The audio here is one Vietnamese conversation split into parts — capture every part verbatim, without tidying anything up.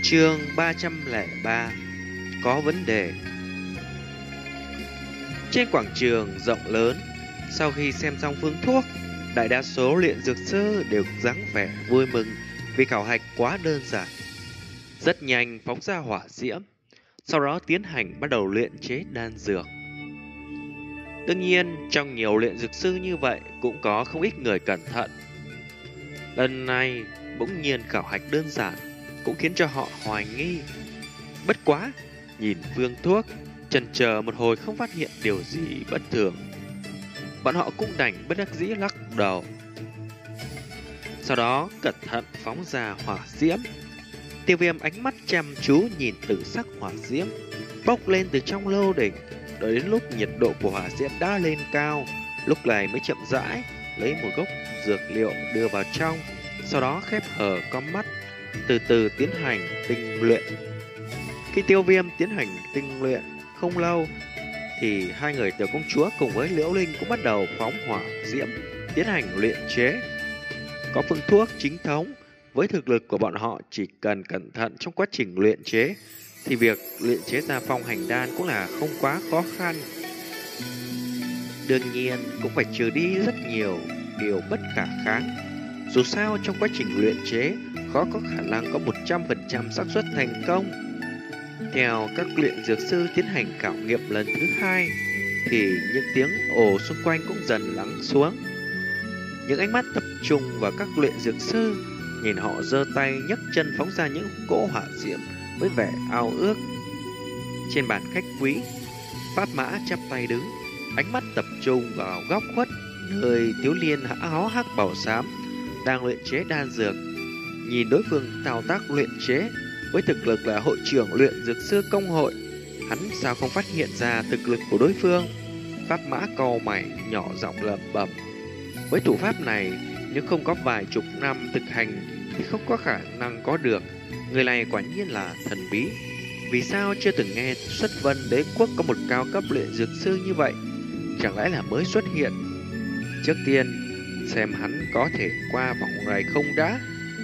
Chương ba trăm lẻ ba. Có vấn đề. Trên quảng trường rộng lớn, sau khi xem xong phương thuốc, đại đa số luyện dược sư đều dáng vẻ vui mừng vì khảo hạch quá đơn giản. Rất nhanh phóng ra hỏa diễm, sau đó tiến hành bắt đầu luyện chế đan dược. Đương nhiên, trong nhiều luyện dược sư như vậy cũng có không ít người cẩn thận. Lần này, bỗng nhiên khảo hạch đơn giản cũng khiến cho họ hoài nghi. Bất quá, nhìn phương thuốc, chần chờ một hồi không phát hiện điều gì bất thường. Bọn họ cũng đành bất đắc dĩ lắc đầu. Sau đó cẩn thận phóng ra hỏa diễm. Tiêu Viêm ánh mắt chăm chú nhìn tử sắc hỏa diễm bốc lên từ trong lô đỉnh. Đợi đến lúc nhiệt độ của hỏa diễm đã lên cao, lúc này mới chậm rãi lấy một gốc dược liệu đưa vào trong, sau đó khép hờ con mắt, từ từ tiến hành tinh luyện. Khi Tiêu Viêm tiến hành tinh luyện không lâu, thì hai người tiểu công chúa cùng với Liễu Linh cũng bắt đầu phóng hỏa diễm tiến hành luyện chế. Có phương thuốc chính thống, với thực lực của bọn họ chỉ cần cẩn thận trong quá trình luyện chế, thì việc luyện chế ra phong hành đan cũng là không quá khó khăn. Đương nhiên cũng phải trừ đi rất nhiều điều bất khả kháng. Dù sao trong quá trình luyện chế khó có khả năng có một trăm phần trăm xác suất thành công. Theo các luyện dược sư tiến hành khảo nghiệm lần thứ hai, thì những tiếng ồ xung quanh cũng dần lắng xuống. Những ánh mắt tập trung vào các luyện dược sư, nhìn họ giơ tay nhấc chân phóng ra những cỗ hỏa diễm với vẻ ao ước. Trên bàn khách quý, Pháp Mã chắp tay đứng, ánh mắt tập trung vào góc khuất nơi Tiếu Liên áo hắc bảo xám đang luyện chế đan dược. Nhìn đối phương thao tác luyện chế với thực lực là hội trưởng luyện dược sư công hội, hắn sao không phát hiện ra thực lực của đối phương? Pháp Mã cau mày nhỏ giọng lẩm bẩm. Với thủ pháp này, nếu không có vài chục năm thực hành thì không có khả năng có được. Người này quả nhiên là thần bí. Vì sao chưa từng nghe xuất vân đế quốc có một cao cấp luyện dược sư như vậy? Chẳng lẽ là mới xuất hiện? Trước tiên, xem hắn có thể qua vòng này không đã.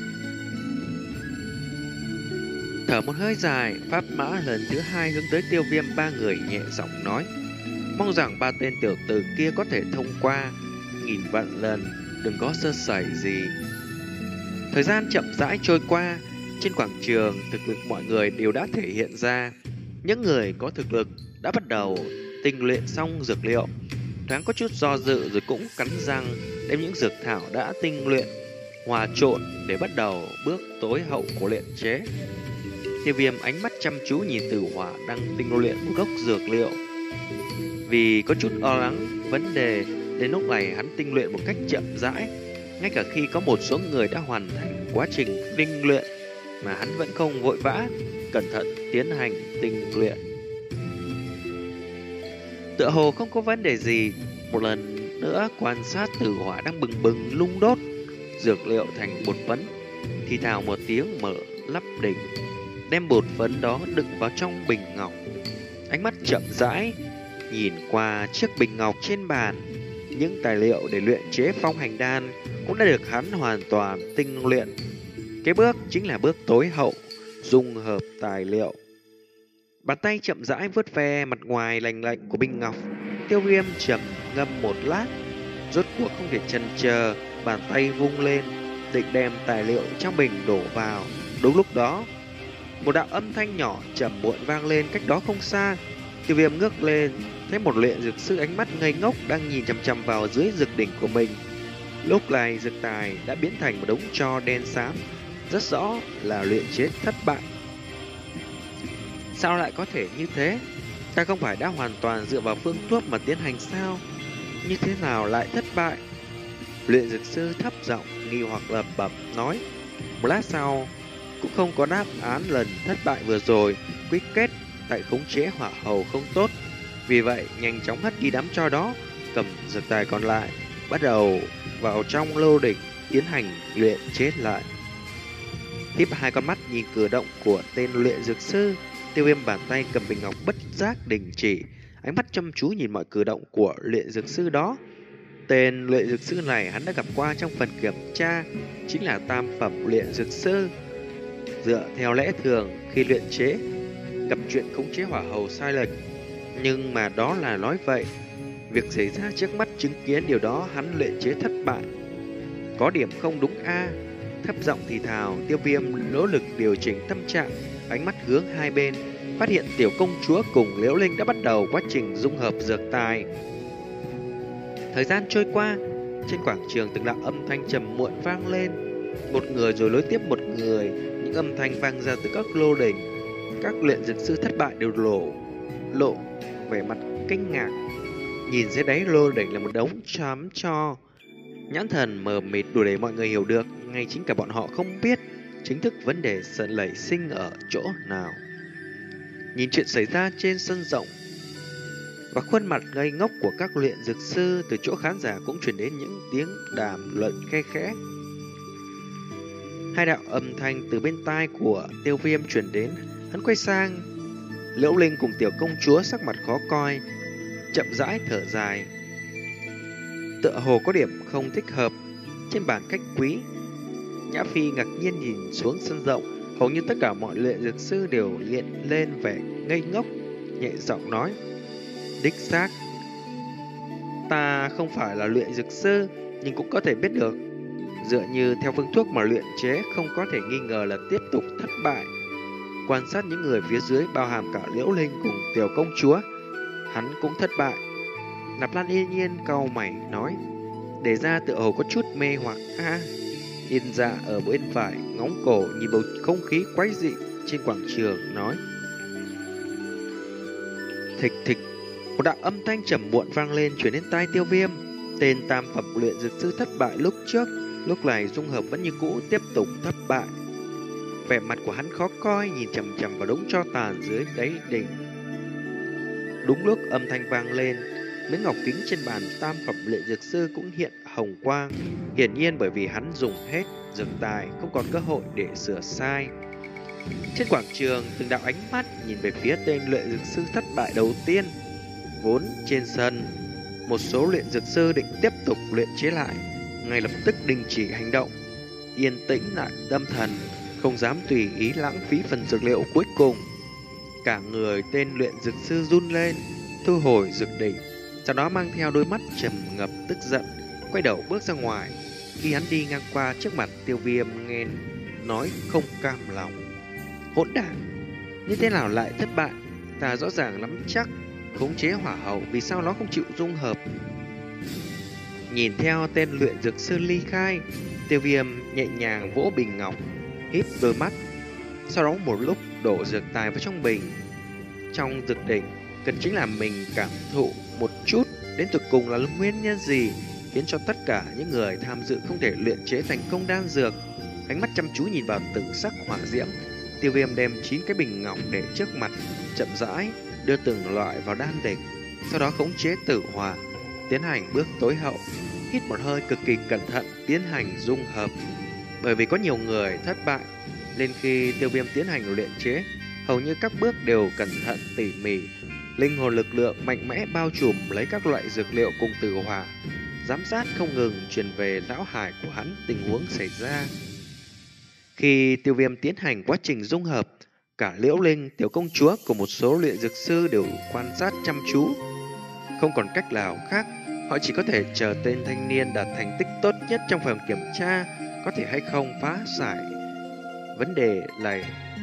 Thở một hơi dài, Pháp Mã lần thứ hai hướng tới Tiêu Viêm ba người nhẹ giọng nói. Mong rằng ba tên tiểu tử kia có thể thông qua. Nghìn vạn lần, đừng có sơ sẩy gì. Thời gian chậm rãi trôi qua, trên quảng trường thực lực mọi người đều đã thể hiện ra. Những người có thực lực đã bắt đầu tinh luyện xong dược liệu, thoáng có chút do dự rồi cũng cắn răng đem những dược thảo đã tinh luyện hòa trộn để bắt đầu bước tối hậu của luyện chế. Tiêu Viêm ánh mắt chăm chú nhìn Tử Hỏa đang tinh luyện một gốc dược liệu. Vì có chút lo lắng vấn đề, đến lúc này hắn tinh luyện một cách chậm rãi. Ngay cả khi có một số người đã hoàn thành quá trình tinh luyện mà hắn vẫn không vội vã, cẩn thận tiến hành tinh luyện. Tựa hồ không có vấn đề gì. Một lần nữa quan sát Tử Hỏa đang bừng bừng lung đốt dược liệu thành bột phấn, thì thào một tiếng mở lắp đỉnh, đem bột phấn đó đựng vào trong bình ngọc. Ánh mắt chậm rãi nhìn qua chiếc bình ngọc trên bàn. Những tài liệu để luyện chế phong hành đan cũng đã được hắn hoàn toàn tinh luyện. Cái bước chính là bước tối hậu, dung hợp tài liệu. Bàn tay chậm rãi vuốt ve mặt ngoài lành lạnh của bình ngọc. Tiêu Viêm trầm ngâm một lát, rốt cuộc không thể chần chờ, bàn tay vung lên, định đem tài liệu trong bình đổ vào. Đúng lúc đó, một đạo âm thanh nhỏ trầm muộn vang lên cách đó không xa. Tiêu Viêm ngước lên, thấy một luyện dược sư ánh mắt ngây ngốc đang nhìn chằm chằm vào dưới dược đỉnh của mình. Lúc này dược tài đã biến thành một đống tro đen xám, rất rõ là luyện chế thất bại. Sao lại có thể như thế? Ta không phải đã hoàn toàn dựa vào phương thuốc mà tiến hành sao? Như thế nào lại thất bại? Luyện dược sư thấp giọng nghi hoặc lẩm bẩm nói. Một lát sau, cũng không có đáp án lần thất bại vừa rồi, quyết kết tại khống chế hỏa hầu không tốt. Vì vậy, nhanh chóng hất đi đám tro đó, cầm dược tài còn lại, bắt đầu vào trong lô đỉnh tiến hành luyện chế lại. Tiếp hai con mắt nhìn cử động của tên luyện dược sư, Tiêu Viêm bàn tay cầm bình ngọc bất giác đình chỉ, ánh mắt chăm chú nhìn mọi cử động của luyện dược sư đó. Tên luyện dược sư này hắn đã gặp qua trong phần kiểm tra, chính là tam phẩm luyện dược sư. Dựa theo lẽ thường, khi luyện chế, gặp chuyện khống chế hỏa hầu sai lệch. Nhưng mà đó là nói vậy. Việc xảy ra trước mắt chứng kiến điều đó hắn luyện chế thất bại. Có điểm không đúng a. Thấp giọng thì thào, Tiêu Viêm nỗ lực điều chỉnh tâm trạng, ánh mắt hướng hai bên, phát hiện tiểu công chúa cùng Liễu Linh đã bắt đầu quá trình dung hợp dược tài. Thời gian trôi qua, trên quảng trường từng đạo âm thanh trầm muộn vang lên, một người rồi nối tiếp một người, những âm thanh vang ra từ các lô đỉnh. Các luyện dược sư thất bại đều lộ lộ vẻ mặt kinh ngạc. Nhìn dưới đáy lô đỉnh là một đống chám cho, nhãn thần mờ mịt đủ để mọi người hiểu được, ngay chính cả bọn họ không biết chính thức vấn đề sân nảy sinh ở chỗ nào. Nhìn chuyện xảy ra trên sân rộng và khuôn mặt ngây ngốc của các luyện dược sư, từ chỗ khán giả cũng truyền đến những tiếng đàm luận khe khẽ. Hai đạo âm thanh từ bên tai của Tiêu Viêm truyền đến, hắn quay sang Liễu Linh cùng tiểu công chúa sắc mặt khó coi, chậm rãi thở dài. Tựa hồ có điểm không thích hợp. Trên bàn khách quý, Nhã Phi ngạc nhiên nhìn xuống sân rộng, hầu như tất cả mọi luyện dược sư đều hiện lên vẻ ngây ngốc, nhẹ giọng nói: đích xác, ta không phải là luyện dược sư, nhưng cũng có thể biết được. Dựa như theo phương thuốc mà luyện chế, không có thể nghi ngờ là tiếp tục thất bại. Quan sát những người phía dưới, bao hàm cả Liễu Linh cùng tiểu công chúa, hắn cũng thất bại. Nạp Lan yên nhiên cau mày nói: để ra tựa hồ có chút mê hoặc a. À, Yên Dạ ở bên phải ngóng cổ nhìn bầu không khí quái dị trên quảng trường nói: thịch thịch. Một đạo âm thanh trầm muộn vang lên truyền đến tai Tiêu Viêm. Tên tam phẩm luyện dược sư thất bại lúc trước, lúc này dung hợp vẫn như cũ tiếp tục thất bại. Vẻ mặt của hắn khó coi, nhìn chằm chằm vào đống tro tàn dưới đáy đỉnh. Đúng lúc âm thanh vang lên, miếng ngọc kính trên bàn tam phẩm luyện dược sư cũng hiện hồng quang, hiển nhiên bởi vì hắn dùng hết dược tài, không còn cơ hội để sửa sai. Trên quảng trường, từng đạo ánh mắt nhìn về phía tên luyện dược sư thất bại đầu tiên. Vốn trên sân, một số luyện dược sư định tiếp tục luyện chế lại, ngay lập tức đình chỉ hành động, yên tĩnh lại tâm thần, không dám tùy ý lãng phí phần dược liệu cuối cùng. Cả người tên luyện dược sư run lên, thu hồi dược đỉnh, sau đó mang theo đôi mắt trầm ngập tức giận, quay đầu bước ra ngoài. Khi hắn đi ngang qua trước mặt Tiêu Viêm, nghe nói không cam lòng: hỗn đản, như thế nào lại thất bại? Ta rõ ràng lắm chắc khống chế hỏa hậu, vì sao nó không chịu dung hợp? Nhìn theo tên luyện dược sư ly khai, Tiêu Viêm nhẹ nhàng vỗ bình ngọc, híp đôi mắt, sau đó một lúc đổ dược tài vào trong bình. Trong dược đỉnh cần chính là mình cảm thụ một chút đến tuyệt cùng là nguyên nhân gì khiến cho tất cả những người tham dự không thể luyện chế thành công đan dược. Ánh mắt chăm chú nhìn vào tử sắc hỏa diễm, Tiêu Viêm đem chín cái bình ngọc để trước mặt, chậm rãi đưa từng loại vào đan đỉnh, sau đó khống chế tử hỏa, tiến hành bước tối hậu, hít một hơi cực kỳ cẩn thận tiến hành dung hợp. Bởi vì có nhiều người thất bại, nên khi Tiêu Viêm tiến hành luyện chế, hầu như các bước đều cẩn thận tỉ mỉ. Linh hồn lực lượng mạnh mẽ bao trùm lấy các loại dược liệu cùng tử hỏa, giám sát không ngừng truyền về não hải của hắn tình huống xảy ra. Khi Tiêu Viêm tiến hành quá trình dung hợp, cả Liễu Linh, tiểu công chúa cùng một số luyện dược sư đều quan sát chăm chú. Không còn cách nào khác, họ chỉ có thể chờ tên thanh niên đạt thành tích tốt nhất trong phần kiểm tra có thể hay không phá giải vấn đề này.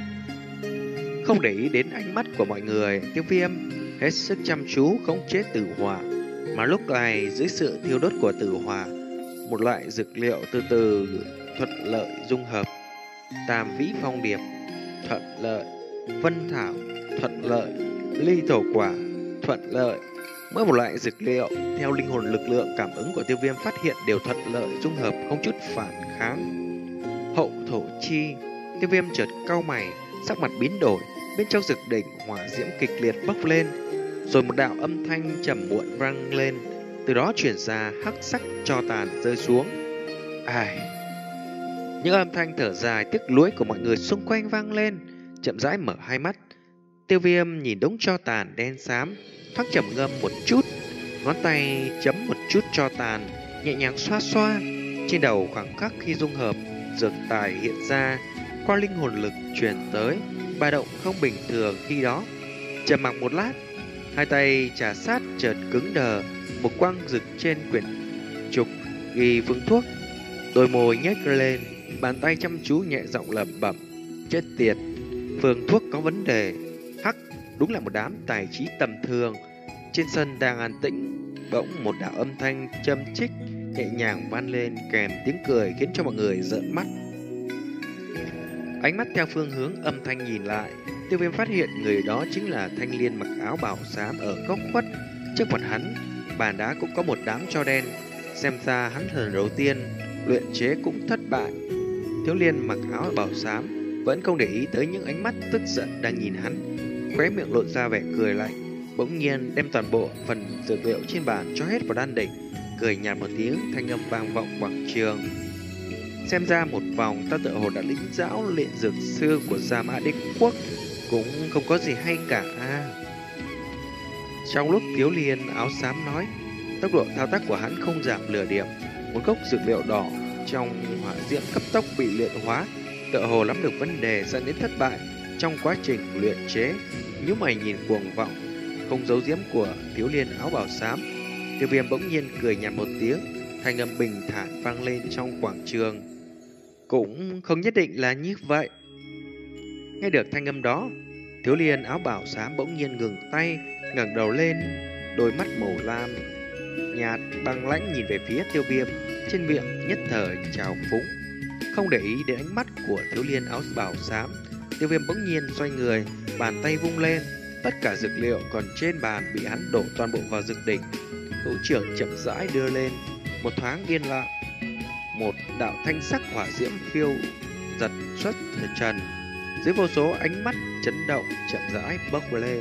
Không để ý đến ánh mắt của mọi người, Tiêu Viêm hết sức chăm chú khống chế tử hỏa. Mà lúc này dưới sự thiêu đốt của tử hỏa, một loại dược liệu từ từ thuận lợi dung hợp. Tam vĩ phong điệp thuận lợi, vân thảo thuận lợi, ly thổ quả thuận lợi. Mỗi một loại dược liệu theo linh hồn lực lượng cảm ứng của Tiêu Viêm phát hiện đều thuận lợi dung hợp, không chút phản kháng. Hậu thổ chi, Tiêu Viêm chợt cau mày, sắc mặt biến đổi. Bên trong dược đỉnh hỏa diễm kịch liệt bốc lên, rồi một đạo âm thanh trầm muộn vang lên, từ đó chuyển ra hắc sắc tro tàn rơi xuống. Ai? Những âm thanh thở dài tiếc nuối của mọi người xung quanh vang lên, chậm rãi mở hai mắt. Tiêu Viêm nhìn đống tro tàn đen xám, thoáng trầm ngâm một chút, ngón tay chấm một chút tro tàn, nhẹ nhàng xoa xoa trên đầu. Khoảng khắc khi dung hợp, dược tài hiện ra, qua linh hồn lực truyền tới, ba động không bình thường khi đó. Trầm mặc một lát, hai tay trà sát chợt cứng đờ, một quang rực trên quyển trục ghi phương thuốc, đôi môi nhếch lên, bàn tay chăm chú nhẹ giọng lẩm bẩm: chết tiệt, phương thuốc có vấn đề. Hắc, đúng là một đám tài trí tầm thường. Trên sân đang an tĩnh, bỗng một đạo âm thanh châm chích nhẹ nhàng vang lên kèm tiếng cười khiến cho mọi người rợn mắt. Ánh mắt theo phương hướng âm thanh nhìn lại, Tiêu Viêm phát hiện người đó chính là thanh niên mặc áo bảo xám ở góc khuất. Trước mặt hắn, bàn đá cũng có một đám tro đen. Xem ra hắn lần đầu tiên luyện chế cũng thất bại. Thiếu niên mặc áo bảo xám vẫn không để ý tới những ánh mắt tức giận đang nhìn hắn, khóe miệng lộ ra vẻ cười lạnh, bỗng nhiên đem toàn bộ phần dược liệu trên bàn cho hết vào đan đỉnh, cười nhạt một tiếng, thanh âm vang vọng quảng trường. Xem ra một vòng ta tự hồ đã lĩnh giáo luyện dược sư của Gia Mã Đế Quốc, cũng không có gì hay cả. À. Trong lúc thiếu niên áo xám nói, tốc độ thao tác của hắn không giảm lửa điểm. Một gốc dược liệu đỏ trong hỏa diễm cấp tốc bị luyện hóa, tựa hồ nắm được vấn đề dẫn đến thất bại trong quá trình luyện chế. Nếu mày nhìn cuồng vọng không giấu giếm của thiếu niên áo bào xám, Tiêu Viêm bỗng nhiên cười nhạt một tiếng, thanh âm bình thản vang lên trong quảng trường. Cũng không nhất định là như vậy. Nghe được thanh âm đó, thiếu niên áo bào xám bỗng nhiên ngừng tay, ngẩng đầu lên, đôi mắt màu lam nhạt băng lãnh nhìn về phía Tiêu Viêm, trên miệng nhất thời trào phúng. Không để ý đến ánh mắt của thiếu niên áo bào xám, Tiêu Viêm bỗng nhiên xoay người, bàn tay vung lên, tất cả dược liệu còn trên bàn bị hắn đổ toàn bộ vào dược đỉnh. Hữu trưởng chậm rãi đưa lên, một thoáng yên lặng, một đạo thanh sắc hỏa diễm phiêu giật xuất trần, dưới vô số ánh mắt chấn động chậm rãi bốc lên.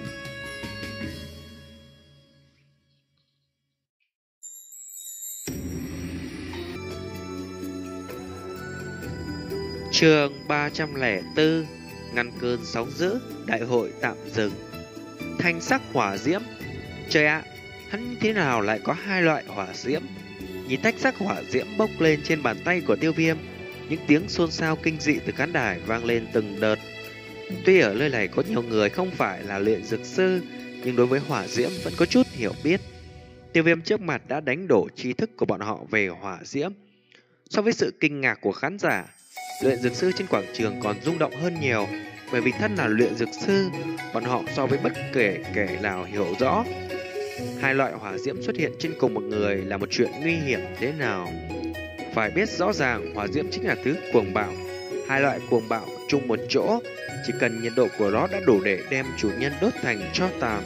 Chương ba trăm lẻ bốn, ngăn cơn sóng dữ, đại hội tạm dừng. Thanh sắc hỏa diễm. Trời ạ, hắn thế nào lại có hai loại hỏa diễm? Nhìn thanh sắc hỏa diễm bốc lên trên bàn tay của Tiêu Viêm, những tiếng xôn xao kinh dị từ khán đài vang lên từng đợt. Tuy ở nơi này có nhiều người không phải là luyện dược sư, nhưng đối với hỏa diễm vẫn có chút hiểu biết. Tiêu Viêm trước mặt đã đánh đổ tri thức của bọn họ về hỏa diễm. So với sự kinh ngạc của khán giả, luyện dược sư trên quảng trường còn rung động hơn nhiều, bởi vì thân là luyện dược sư, bọn họ so với bất kể kẻ nào hiểu rõ hai loại hỏa diễm xuất hiện trên cùng một người là một chuyện nguy hiểm thế nào. Phải biết rõ ràng hỏa diễm chính là thứ cuồng bạo. Hai loại cuồng bạo chung một chỗ, chỉ cần nhiệt độ của nó đã đủ để đem chủ nhân đốt thành tro tàn.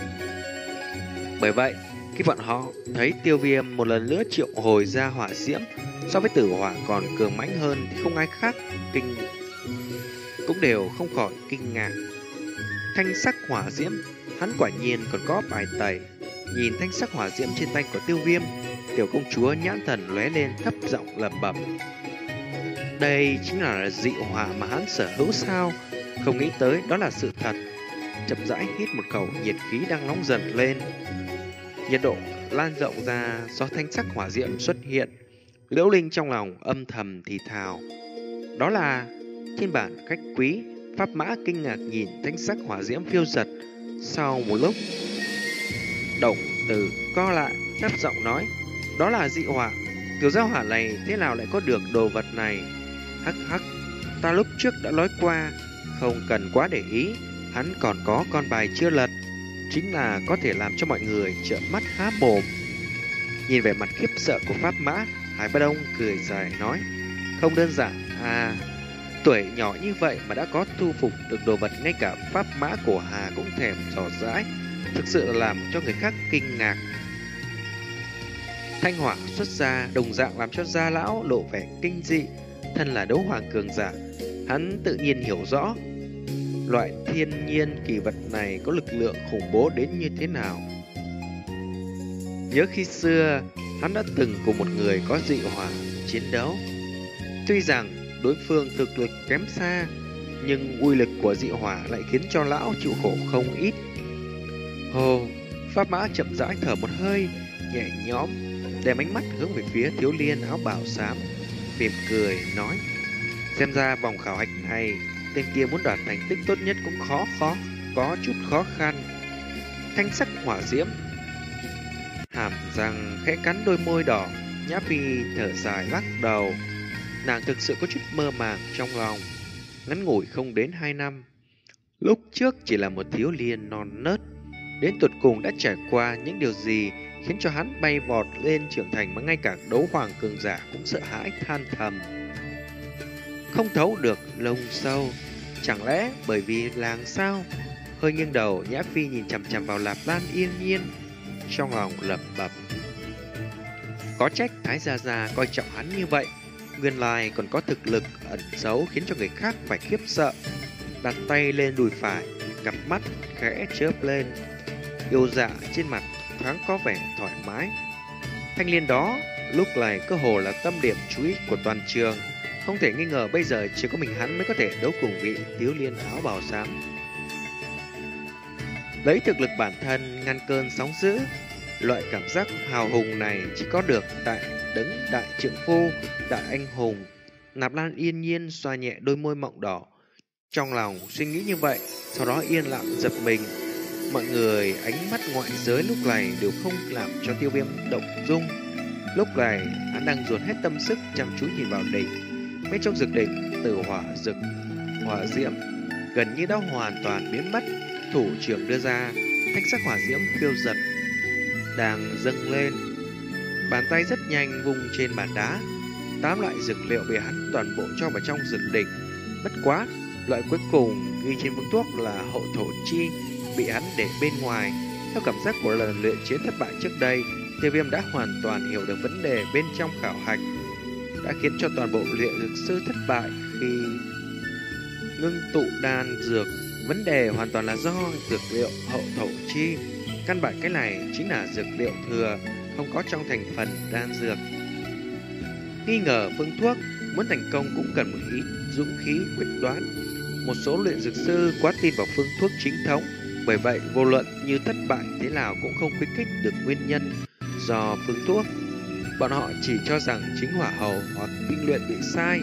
Bởi vậy, khi bọn họ thấy Tiêu Viêm một lần nữa triệu hồi ra hỏa diễm so với tử hỏa còn cường mãnh hơn, thì không ai khác kinh cũng đều không khỏi kinh ngạc. Thanh sắc hỏa diễm, hắn quả nhiên còn có bài tẩy. Nhìn thanh sắc hỏa diễm trên tay của Tiêu Viêm, tiểu công chúa nhãn thần lóe lên, thấp giọng lẩm bẩm: đây chính là dị hỏa mà hắn sở hữu sao? Không nghĩ tới đó là sự thật. Chậm rãi hít một khẩu nhiệt khí đang nóng dần lên, nhiệt độ lan rộng ra do thanh sắc hỏa diễm xuất hiện. Liễu Linh trong lòng âm thầm thì thào: đó là thiên bản khách quý. Pháp Mã kinh ngạc nhìn thanh sắc hỏa diễm phiêu giật. Sau một lúc, động từ co lại, thấp giọng nói: đó là dị hỏa. Tiểu gia hỏa này thế nào lại có được đồ vật này? Hắc hắc, ta lúc trước đã nói qua, không cần quá để ý. Hắn còn có con bài chưa lật, chính là có thể làm cho mọi người trợn mắt há mồm. Nhìn vẻ mặt khiếp sợ của Pháp Mã, Hải Ba Đông cười dài nói: không đơn giản à, tuổi nhỏ như vậy mà đã có thu phục được đồ vật, ngay cả Pháp Mã của Hà cũng thèm dò dãi, thực sự là làm cho người khác kinh ngạc. Thanh hỏa xuất ra đồng dạng làm cho gia lão lộ vẻ kinh dị. Thân là đấu hoàng cường giả, hắn tự nhiên hiểu rõ loại thiên nhiên kỳ vật này có lực lượng khủng bố đến như thế nào. Nhớ khi xưa, hắn đã từng cùng một người có dị hỏa chiến đấu. Tuy rằng đối phương thực lực kém xa, nhưng uy lực của dị hỏa lại khiến cho lão chịu khổ không ít. Hồ, Pháp Mã chậm rãi thở một hơi, nhẹ nhõm, đem ánh mắt hướng về phía thiếu niên áo bào xám, mỉm cười nói: Xem ra vòng khảo hạch này, tên kia muốn đoạt thành tích tốt nhất cũng khó khó, có chút khó khăn. Thanh sắc hỏa diễm, hàm răng khẽ cắn đôi môi đỏ, Nhã Phi thở dài lắc đầu. Nàng thực sự có chút mơ màng trong lòng. Ngắn ngủi không đến hai năm, lúc trước chỉ là một thiếu niên non nớt, đến tột cùng đã trải qua những điều gì khiến cho hắn bay vọt lên trưởng thành mà ngay cả đấu hoàng cường giả cũng sợ hãi than thầm. Không thấu được lông sâu, chẳng lẽ bởi vì làng sao? Hơi nghiêng đầu, Nhã Phi nhìn chằm chằm vào Lạp Lan Yên Nhiên, trong lòng lẩm bẩm. Có trách Thái Gia Gia coi trọng hắn như vậy, nguyên lai còn có thực lực ẩn giấu khiến cho người khác phải khiếp sợ. Đặt tay lên đùi phải, cặp mắt khẽ chớp lên, yêu dạ trên mặt thoáng có vẻ thoải mái. Thanh niên đó lúc này cơ hồ là tâm điểm chú ý của toàn trường, không thể nghi ngờ bây giờ chỉ có mình hắn mới có thể đấu cùng vị thiếu niên áo bào xám. Lấy thực lực bản thân ngăn cơn sóng dữ, loại cảm giác hào hùng này chỉ có được tại đấng đại trượng phu, đại anh hùng. Nạp Lan Yên Nhiên xoa nhẹ đôi môi mọng đỏ, trong lòng suy nghĩ như vậy, sau đó yên lặng giật mình. Mọi người ánh mắt ngoại giới lúc này đều không làm cho Tiêu Viêm động dung. Lúc này hắn đang dồn hết tâm sức chăm chú nhìn vào đỉnh. Mấy trong dược đỉnh từ hỏa dược hỏa diễm gần như đã hoàn toàn biến mất. Thủ trưởng đưa ra thanh sắc hỏa diễm phiêu giật đang dâng lên, bàn tay rất nhanh vùng trên bàn đá. Tám loại dược liệu bị hắn toàn bộ cho vào trong dược đỉnh. Bất quá, loại cuối cùng ghi trên phương thuốc là hậu thổ chi bị hắn để bên ngoài. Theo cảm giác của lần luyện chế thất bại trước đây, Tiêu Viêm đã hoàn toàn hiểu được vấn đề bên trong khảo hạch, đã khiến cho toàn bộ luyện dược sư thất bại khi ngưng tụ đan dược. Vấn đề hoàn toàn là do dược liệu hậu thổ chi. Căn bản cái này chính là dược liệu thừa, không có trong thành phần đan dược. Nghi ngờ phương thuốc, muốn thành công cũng cần một ít dũng khí quyết đoán. Một số luyện dược sư quá tin vào phương thuốc chính thống, bởi vậy vô luận như thất bại thế nào cũng không khuyến khích được nguyên nhân do phương thuốc. Bọn họ chỉ cho rằng chính hỏa hầu hoặc tinh luyện bị sai.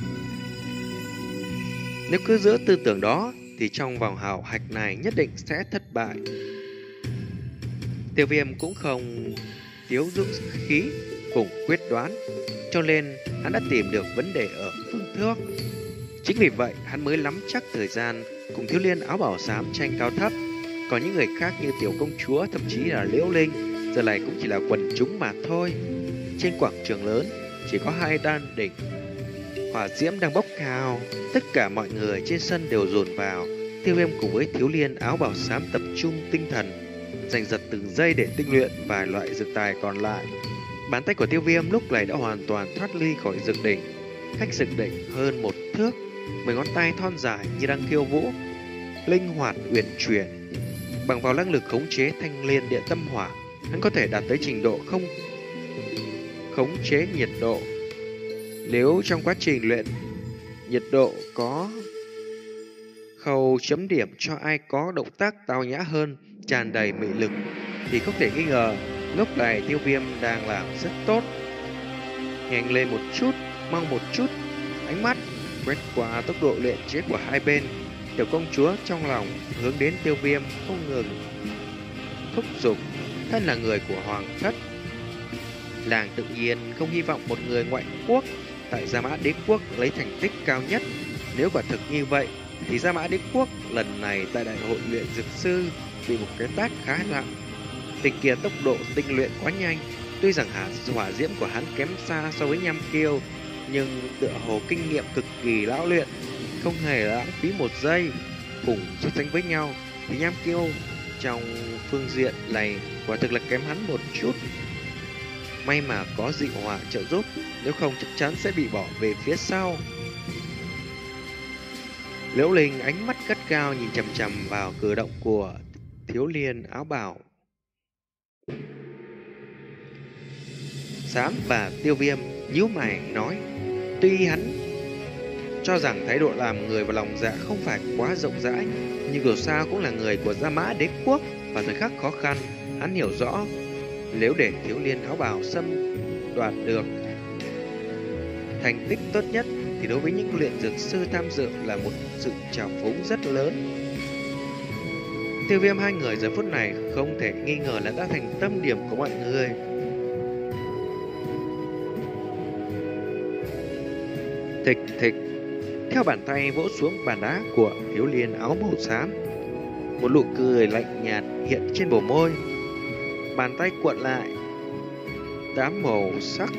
Nếu cứ giữ tư tưởng đó thì trong vòng khảo hạch này nhất định sẽ thất bại. Tiêu Viêm cũng không thiếu dũng khí cùng quyết đoán, cho nên hắn đã tìm được vấn đề ở phương thuốc. Chính vì vậy hắn mới nắm chắc thời gian cùng thiếu niên áo bảo xám tranh cao thấp. Còn những người khác như tiểu công chúa, thậm chí là Liễu Linh, giờ này cũng chỉ là quần chúng mà thôi. Trên quảng trường lớn chỉ có hai đan đỉnh, hỏa diễm đang bốc cao. Tất cả mọi người trên sân đều dồn vào. Tiêu Viêm cùng với thiếu niên áo bảo xám tập trung tinh thần, giành giật từng giây để tinh luyện vài loại dược tài còn lại. Bàn tay của Tiêu Viêm lúc này đã hoàn toàn thoát ly khỏi dược đỉnh, cách dược đỉnh hơn một thước. Mười ngón tay thon dài như đang khiêu vũ, linh hoạt uyển chuyển. Bằng vào năng lực khống chế thanh liên địa tâm hỏa, hắn có thể đạt tới trình độ không khống chế nhiệt độ. Nếu trong quá trình luyện, nhiệt độ có khâu chấm điểm cho ai có động tác tao nhã hơn, tràn đầy mị lực, thì không thể nghi ngờ lúc này Tiêu Viêm đang làm rất tốt. Nhanh lên một chút, mau một chút. Ánh mắt quét qua tốc độ luyện chế của hai bên, tiểu công chúa trong lòng hướng đến Tiêu Viêm không ngừng thúc giục. Thân là người của hoàng thất, làng tự nhiên không hy vọng một người ngoại quốc tại Gia Mã Đế Quốc lấy thành tích cao nhất. Nếu quả thực như vậy thì Gia Mã Đế Quốc lần này tại đại hội luyện dược sư bị một cái tát khá nặng. Tình kia tốc độ tinh luyện quá nhanh, tuy rằng hỏa, hỏa diễm của hắn kém xa so với Nham Kiêu, nhưng tựa hồ kinh nghiệm cực kỳ lão luyện, không hề lãng phí một giây. Cùng so sánh với nhau thì Nham Kiêu trong phương diện này quả thực là kém hắn một chút. May mà có dị hỏa trợ giúp, nếu không chắc chắn sẽ bị bỏ về phía sau. Liễu Linh ánh mắt cất cao nhìn chằm chằm vào cử động của thiếu niên áo bào xám và Tiêu Viêm nhíu mày nói, tuy hắn cho rằng thái độ làm người và lòng dạ không phải quá rộng rãi, nhưng dù sao cũng là người của Gia Mã Đế Quốc, và thời khắc khó khăn hắn hiểu rõ nếu để thiếu niên áo bào xâm đoạt được thành tích tốt nhất thì đối với những luyện dược sư tham dự là một sự trào phúng rất lớn. Tiêu Viêm hai người giờ phút này không thể nghi ngờ là đã thành tâm điểm của mọi người. Thịch thịch, theo bàn tay vỗ xuống bàn đá của thiếu liên áo màu xám, một nụ cười lạnh nhạt hiện trên bờ môi. Bàn tay cuộn lại, tám màu sắc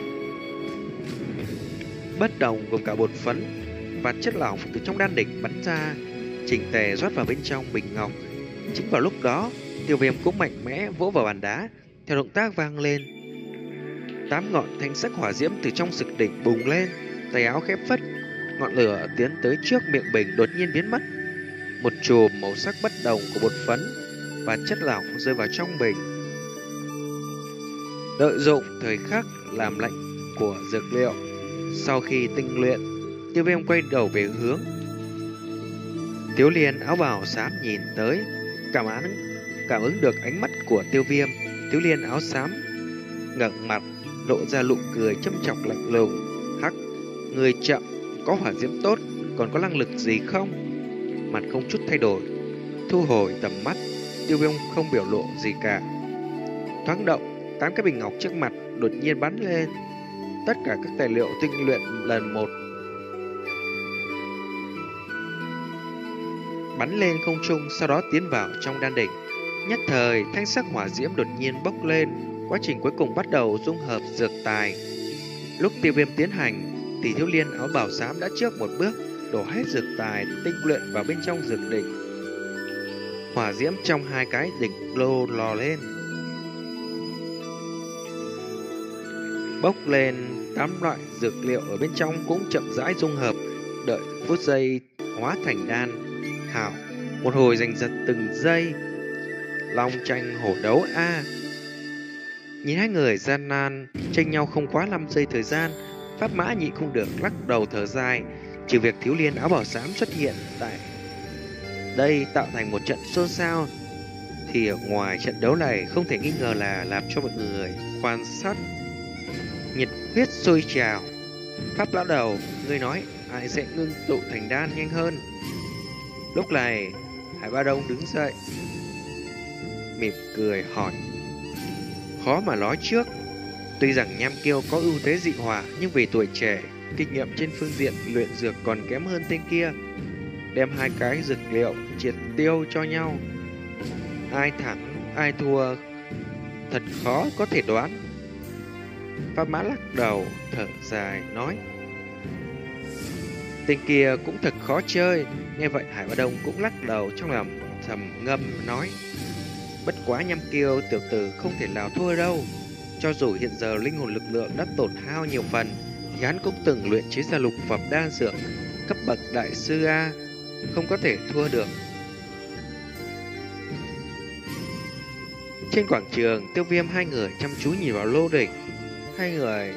bất đồng gồm cả bột phấn và chất lỏng từ trong đan đỉnh bắn ra, chỉnh tề rót vào bên trong bình ngọc. Chính vào lúc đó, Tiêu Viêm cũng mạnh mẽ vỗ vào bàn đá, theo động tác vang lên. Tám ngọn thanh sắc hỏa diễm từ trong sực đỉnh bùng lên, tay áo khép phất, ngọn lửa tiến tới trước miệng bình đột nhiên biến mất. Một chùm màu sắc bất đồng của bột phấn và chất lỏng rơi vào trong bình. Lợi dụng thời khắc làm lạnh của dược liệu, sau khi tinh luyện, Tiêu Viêm quay đầu về hướng Thiếu Liên áo bào xám nhìn tới, cảm ứng cảm ứng được ánh mắt của Tiêu Viêm. Thiếu Liên áo xám ngẩng mặt, lộ ra nụ cười châm chọc lạnh lùng. Hắc, người chậm, có hỏa diễm tốt, còn có năng lực gì không? Mặt không chút thay đổi, thu hồi tầm mắt. Tiêu Viêm không biểu lộ gì cả. Thoáng động, tám cái bình ngọc trước mặt đột nhiên bắn lên. Tất cả các tài liệu tinh luyện lần một bắn lên không trung, sau đó tiến vào trong đan đỉnh. Nhất thời, thanh sắc hỏa diễm đột nhiên bốc lên. Quá trình cuối cùng bắt đầu dung hợp dược tài. Lúc Tiêu Viêm tiến hành, thì Thiếu Liên áo bào xám đã trước một bước đổ hết dược tài tinh luyện vào bên trong dược đỉnh. Hỏa diễm trong hai cái đỉnh lô lò lên, bốc lên. Tám loại dược liệu ở bên trong cũng chậm rãi dung hợp, đợi phút giây hóa thành đan. Hảo, một hồi giành giật từng giây, long tranh hổ đấu a. À. Nhìn hai người gian nan tranh nhau không quá năm giây thời gian, Pháp Mã nhịn không được lắc đầu thở dài. Trừ việc Thiếu Liên áo bào xám xuất hiện tại đây tạo thành một trận xôn xao, thì ở ngoài trận đấu này không thể nghi ngờ là làm cho mọi người quan sát nhiệt huyết sôi trào. Pháp lão đầu, ngươi nói ai sẽ ngưng tụ thành đan nhanh hơn? Lúc này Hải Ba Đông đứng dậy, mỉm cười hỏi. Khó mà nói trước. Tuy rằng Nham Kiêu có ưu thế dị hỏa, nhưng vì tuổi trẻ, kinh nghiệm trên phương diện luyện dược còn kém hơn tên kia. Đem hai cái dược liệu triệt tiêu cho nhau, ai thắng ai thua thật khó có thể đoán. Pháp Mã lắc đầu thở dài nói. Tên kia cũng thật khó chơi. Nghe vậy Hải Ba Đông cũng lắc đầu trong lòng thầm ngâm nói. Bất quá Nham Kiêu tiểu tử không thể nào thua đâu. Cho dù hiện giờ linh hồn lực lượng đã tổn hao nhiều phần, thì hắn cũng từng luyện chế ra lục phẩm đan dược cấp bậc đại sư A, không có thể thua được. Trên quảng trường, Tiêu Viêm hai người chăm chú nhìn vào lô đỉnh. Hai người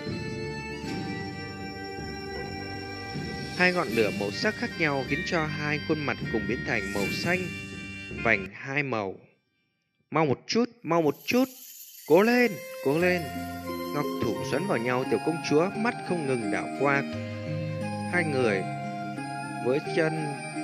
Hai ngọn lửa màu sắc khác nhau khiến cho hai khuôn mặt cùng biến thành màu xanh vành hai màu. Mau một chút, mau một chút, cố lên, cố lên. Ngọc thủ xoắn vào nhau, tiểu công chúa mắt không ngừng đảo qua hai người. Với chân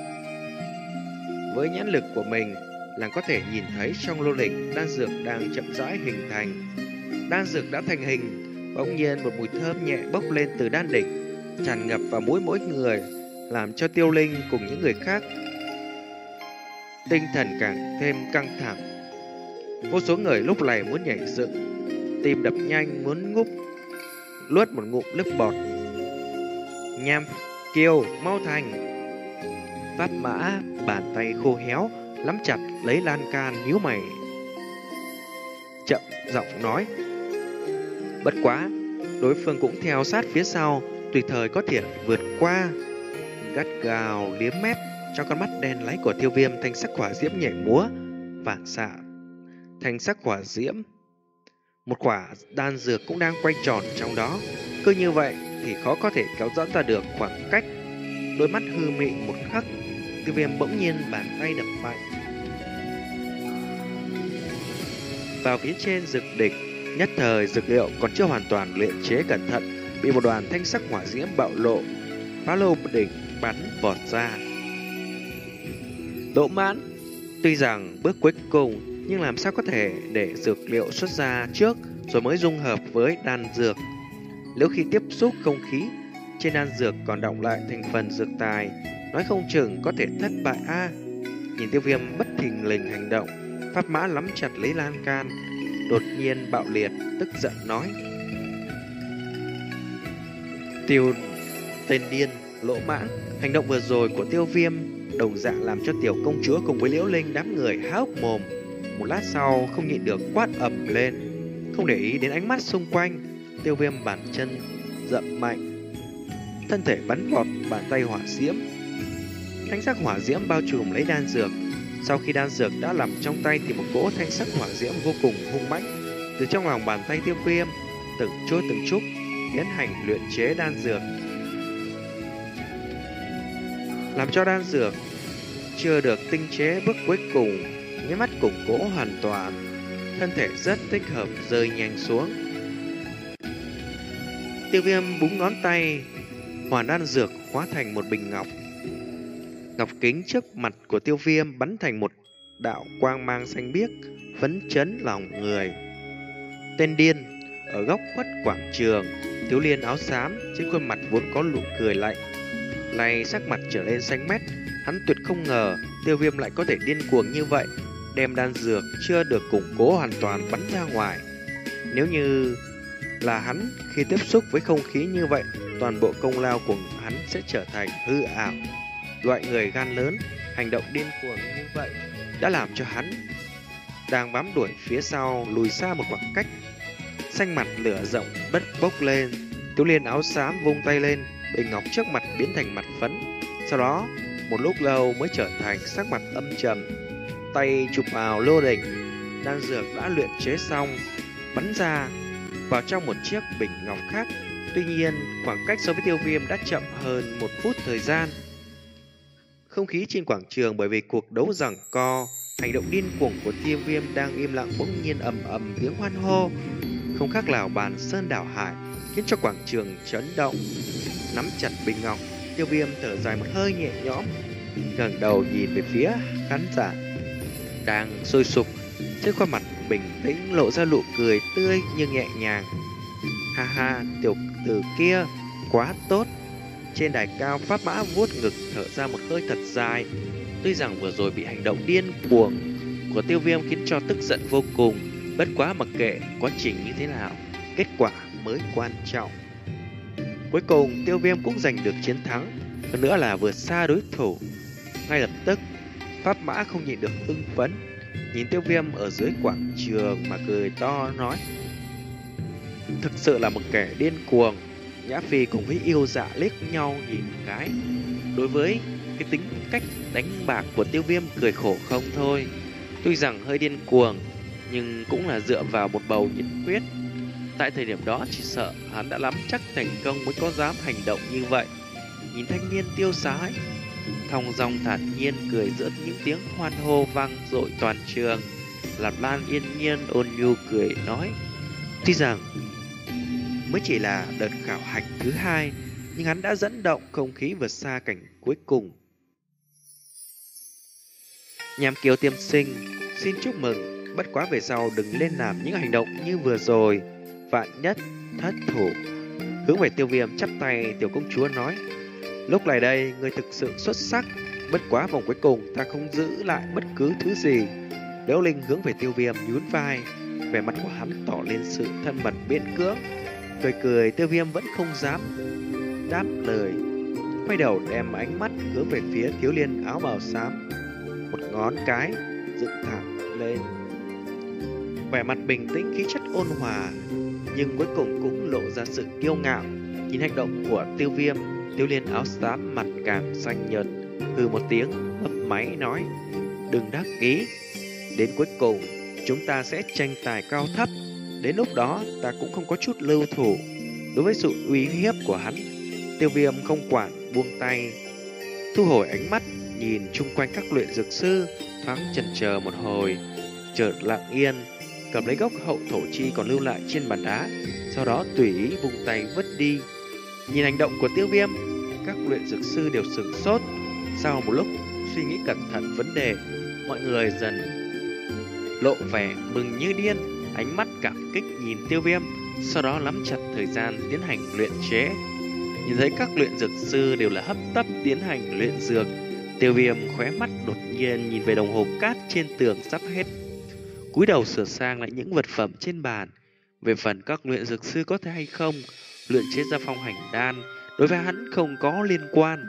Với nhãn lực của mình là có thể nhìn thấy trong lô đỉnh đan dược đang chậm rãi hình thành. Đan dược đã thành hình, bỗng nhiên một mùi thơm nhẹ bốc lên từ đan đỉnh, tràn ngập vào mũi mỗi người, làm cho Tiêu Linh cùng những người khác tinh thần càng thêm căng thẳng. Vô số người lúc này muốn nhảy dựng, tim đập nhanh muốn ngúp luốt một ngụm nước bọt. Nham Kiêu mau thành. Pháp Mã bàn tay khô héo nắm chặt lấy lan can, nhíu mày chậm giọng nói. Bất quá đối phương cũng theo sát phía sau, tùy thời có thể vượt qua. Gắt gào liếm mép trong con mắt đen láy của Tiêu Viêm, thanh sắc hỏa diễm nhảy múa vàng xạ. Thanh sắc hỏa diễm, một quả đan dược cũng đang quay tròn trong đó. Cứ như vậy thì khó có thể kéo giãn ra được khoảng cách. Đôi mắt hư mị một khắc, Tiêu Viêm bỗng nhiên bàn tay đập mạnh vào phía trên dược đỉnh. Nhất thời dược liệu còn chưa hoàn toàn luyện chế cẩn thận, bị một đoàn thanh sắc hỏa diễm bạo lộ, pháo lô đỉnh bắn vọt ra. Lỗ Mãn tuy rằng bước cuối cùng, nhưng làm sao có thể để dược liệu xuất ra trước rồi mới dung hợp với đan dược. Nếu khi tiếp xúc không khí, trên đan dược còn đọng lại thành phần dược tài, nói không chừng có thể thất bại a. À, nhìn Tiêu Viêm bất thình lình hành động, Pháp Mã nắm chặt lấy lan can, đột nhiên bạo liệt, tức giận nói: Tiêu tên điên, Lỗ Mãn, hành động vừa rồi của Tiêu Viêm đồng dạng làm cho tiểu công chúa cùng với Liễu Linh đám người há hốc mồm. Một lát sau không nhịn được quát ầm lên, không để ý đến ánh mắt xung quanh. Tiêu Viêm bàn chân dậm mạnh, thân thể bắn vọt bàn tay hỏa diễm. Thanh sắc hỏa diễm bao trùm lấy đan dược. Sau khi đan dược đã nằm trong tay thì một cỗ thanh sắc hỏa diễm vô cùng hung mãnh từ trong lòng bàn tay Tiêu Viêm từng chút từng chút tiến hành luyện chế đan dược, làm cho đan dược chưa được tinh chế bước cuối cùng nháy mắt củng cố hoàn toàn, thân thể rất thích hợp rơi nhanh xuống. Tiêu Viêm búng ngón tay, hoàn đan dược hóa thành một bình ngọc. Ngọc kính trước mặt của Tiêu Viêm bắn thành một đạo quang mang xanh biếc, phấn chấn lòng người. Tên điên, ở góc khuất quảng trường, thiếu niên áo xám trên khuôn mặt vốn có nụ cười lạnh, nay sắc mặt trở lên xanh mét. Hắn tuyệt không ngờ Tiêu Viêm lại có thể điên cuồng như vậy, đem đan dược chưa được củng cố hoàn toàn bắn ra ngoài. Nếu như là hắn khi tiếp xúc với không khí như vậy, toàn bộ công lao của hắn sẽ trở thành hư ảo. Loại người gan lớn, hành động điên cuồng như vậy đã làm cho hắn đang bám đuổi phía sau lùi xa một khoảng cách. Xanh mặt lửa rộng bất bốc lên, thiếu niên áo xám vung tay lên, bình ngọc trước mặt biến thành mặt phấn. Sau đó một lúc lâu mới trở thành sắc mặt âm trầm, tay chụp vào lô đỉnh. Đan dược đã luyện chế xong bắn ra vào trong một chiếc bình ngọc khác. Tuy nhiên khoảng cách so với Tiêu Viêm đã chậm hơn một phút thời gian. Không khí trên quảng trường bởi vì cuộc đấu giằng co, hành động điên cuồng của Tiêu Viêm đang im lặng bỗng nhiên ầm ầm tiếng hoan hô, không khác nào bàn sơn đảo hải, khiến cho quảng trường chấn động. Nắm chặt bình ngọc, Tiêu Viêm thở dài một hơi nhẹ nhõm, ngẩng đầu nhìn về phía khán giả đang sôi sục. Trên khuôn mặt bình tĩnh lộ ra nụ cười tươi nhưng nhẹ nhàng. Ha ha, tiểu tử kia quá tốt. Trên đài cao, Pháp Mã vuốt ngực thở ra một hơi thật dài. Tuy rằng vừa rồi bị hành động điên cuồng của Tiêu Viêm khiến cho tức giận vô cùng, bất quá mặc kệ quá trình như thế nào, kết quả mới quan trọng. Cuối cùng Tiêu Viêm cũng giành được chiến thắng, hơn nữa là vượt xa đối thủ. Ngay lập tức Pháp Mã không nhịn được hưng phấn, nhìn Tiêu Viêm ở dưới quảng trường mà cười to nói: thực sự là một kẻ điên cuồng. Nhã Phi cùng với Yêu Dạ liếc nhau nhìn cái. Đối với cái tính cách đánh bạc của Tiêu Viêm cười khổ không thôi. Tuy rằng hơi điên cuồng, nhưng cũng là dựa vào một bầu nhiệt huyết. Tại thời điểm đó chỉ sợ hắn đã nắm chắc thành công mới có dám hành động như vậy. Nhìn thanh niên tiêu sái, thong dong thản nhiên cười giữa những tiếng hoan hô vang dội toàn trường, Lạp Lan yên nhiên ôn nhu cười nói: tuy rằng mới chỉ là đợt khảo hạch thứ hai, nhưng hắn đã dẫn động không khí vượt xa cảnh cuối cùng. Nham Kiều tiên sinh, xin chúc mừng, bất quá về sau đừng lên làm những hành động như vừa rồi, vạn nhất thất thủ. Hướng về Tiêu Viêm chắp tay, tiểu công chúa nói: lúc này đây người thực sự xuất sắc, bất quá vòng cuối cùng ta không giữ lại bất cứ thứ gì. Liễu Linh hướng về Tiêu Viêm nhún vai, vẻ mặt của hắn tỏ lên sự thân mật miễn cưỡng. Cười cười, Tiêu Viêm vẫn không dám đáp lời, quay đầu đem ánh mắt hướng về phía thiếu niên áo bào xám, một ngón cái dựng thẳng lên, vẻ mặt bình tĩnh khí chất ôn hòa, nhưng cuối cùng cũng lộ ra sự kiêu ngạo. Nhìn hành động của Tiêu Viêm, thiếu niên áo xám mặt càng xanh nhợt, hừ một tiếng mấp máy nói: đừng đắc ý, đến cuối cùng chúng ta sẽ tranh tài cao thấp. Đến lúc đó ta cũng không có chút lưu thủ. Đối với sự uy hiếp của hắn, Tiêu Viêm không quản buông tay, thu hồi ánh mắt nhìn chung quanh các luyện dược sư, thoáng chần chờ một hồi, chợt lặng yên cầm lấy gốc hậu thổ chi còn lưu lại trên bàn đá, sau đó tùy ý vung tay vứt đi. Nhìn hành động của Tiêu Viêm, các luyện dược sư đều sửng sốt. Sau một lúc suy nghĩ cẩn thận vấn đề, mọi người dần lộ vẻ mừng như điên, ánh mắt cảm kích nhìn Tiêu Viêm, sau đó nắm chặt thời gian tiến hành luyện chế. Nhìn thấy các luyện dược sư đều là hấp tấp tiến hành luyện dược, Tiêu Viêm khóe mắt đột nhiên nhìn về đồng hồ cát trên tường sắp hết, cúi đầu sửa sang lại những vật phẩm trên bàn. Về phần các luyện dược sư có thể hay không luyện chế ra phong hành đan, đối với hắn không có liên quan.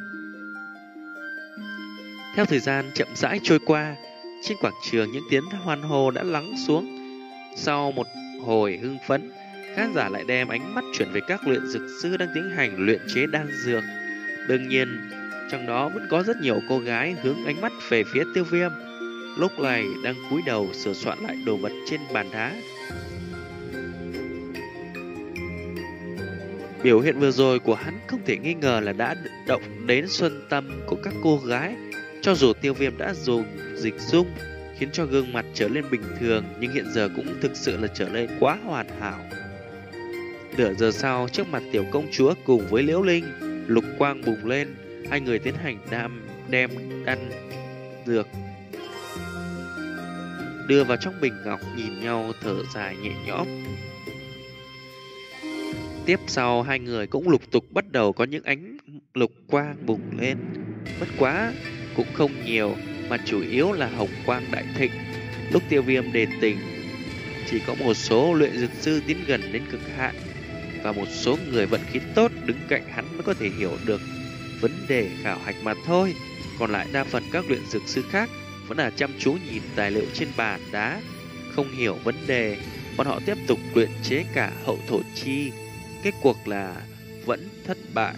Theo thời gian chậm rãi trôi qua, trên quảng trường những tiếng hoan hô đã lắng xuống. Sau một hồi hưng phấn, khán giả lại đem ánh mắt chuyển về các luyện dược sư đang tiến hành luyện chế đan dược. Đương nhiên, trong đó vẫn có rất nhiều cô gái hướng ánh mắt về phía Tiêu Viêm, lúc này đang cúi đầu sửa soạn lại đồ vật trên bàn đá. Biểu hiện vừa rồi của hắn không thể nghi ngờ là đã động đến xuân tâm của các cô gái. Cho dù Tiêu Viêm đã dùng dịch dung khiến cho gương mặt trở lên bình thường, nhưng hiện giờ cũng thực sự là trở nên quá hoàn hảo. Nửa giờ sau, trước mặt tiểu công chúa cùng với Liễu Linh, lục quang bùng lên, hai người tiến hành đam đem đan dược đưa vào trong bình ngọc, nhìn nhau thở dài nhẹ nhõm. Tiếp sau, hai người cũng lục tục bắt đầu có những ánh lục quang bùng lên, bất quá cũng không nhiều, mà chủ yếu là hồng quang đại thịnh. Lúc Tiêu Viêm đề tình, chỉ có một số luyện dược sư tiến gần đến cực hạn, và một số người vận khí tốt đứng cạnh hắn mới có thể hiểu được vấn đề khảo hạch mà thôi. Còn lại đa phần các luyện dược sư khác vẫn là chăm chú nhìn tài liệu trên bàn đá, không hiểu vấn đề. Bọn họ tiếp tục luyện chế cả hậu thổ chi, kết cuộc là vẫn thất bại.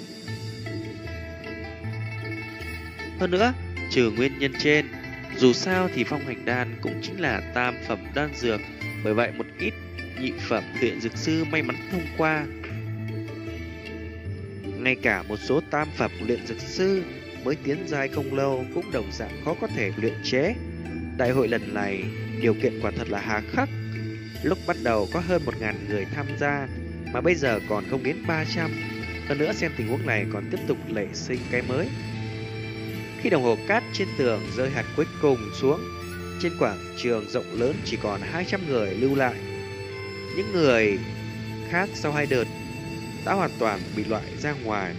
Hơn nữa, trừ nguyên nhân trên, dù sao thì phong hành đan cũng chính là tam phẩm đan dược, bởi vậy một ít nhị phẩm luyện dược sư may mắn thông qua. Ngay cả một số tam phẩm luyện dược sư mới tiến giai không lâu cũng đồng dạng khó có thể luyện chế. Đại hội lần này điều kiện quả thật là hà khắc. Lúc bắt đầu có hơn một ngàn người tham gia, mà bây giờ còn không đến ba trăm. Hơn nữa xem tình huống này còn tiếp tục nảy sinh cái mới. Khi đồng hồ cát trên tường rơi hạt cuối cùng xuống, trên quảng trường rộng lớn chỉ còn hai trăm người lưu lại. Những người khác sau hai đợt đã hoàn toàn bị loại ra ngoài.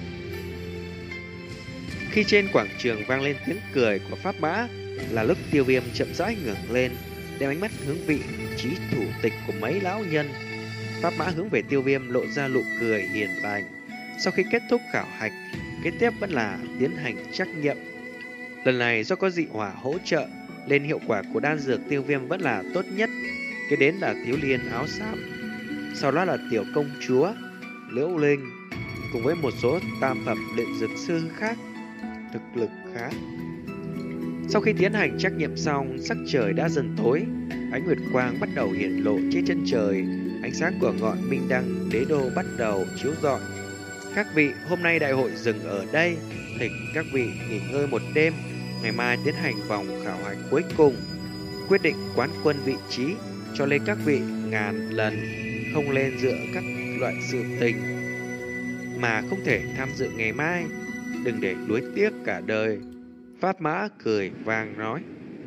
Khi trên quảng trường vang lên tiếng cười của Pháp Mã, là lúc Tiêu Viêm chậm rãi ngẩng lên, đem ánh mắt hướng vị trí thủ tịch của mấy lão nhân. Pháp Mã hướng về Tiêu Viêm lộ ra nụ cười hiền lành. Sau khi kết thúc khảo hạch, kế tiếp vẫn là tiến hành trắc nghiệm. Lần này do có dị hỏa hỗ trợ, nên hiệu quả của đan dược Tiêu Viêm vẫn là tốt nhất. Kế đến là thiếu liên áo xám, sau đó là tiểu công chúa Liễu Linh, cùng với một số tam phẩm luyện dược sư khác thực lực khá. Sau khi tiến hành trắc nghiệm xong, sắc trời đã dần tối, ánh nguyệt quang bắt đầu hiển lộ trên chân trời, ánh sáng của ngọn minh đăng đế đô bắt đầu chiếu rọi. Các vị, hôm nay đại hội dừng ở đây, thỉnh các vị nghỉ ngơi một đêm, ngày mai tiến hành vòng khảo hạch cuối cùng, quyết định quán quân vị trí, cho nên các vị ngàn lần không lên dựa các loại sự tình mà không thể tham dự ngày mai, đừng để nuối tiếc cả đời. Pháp Mã cười vang nói.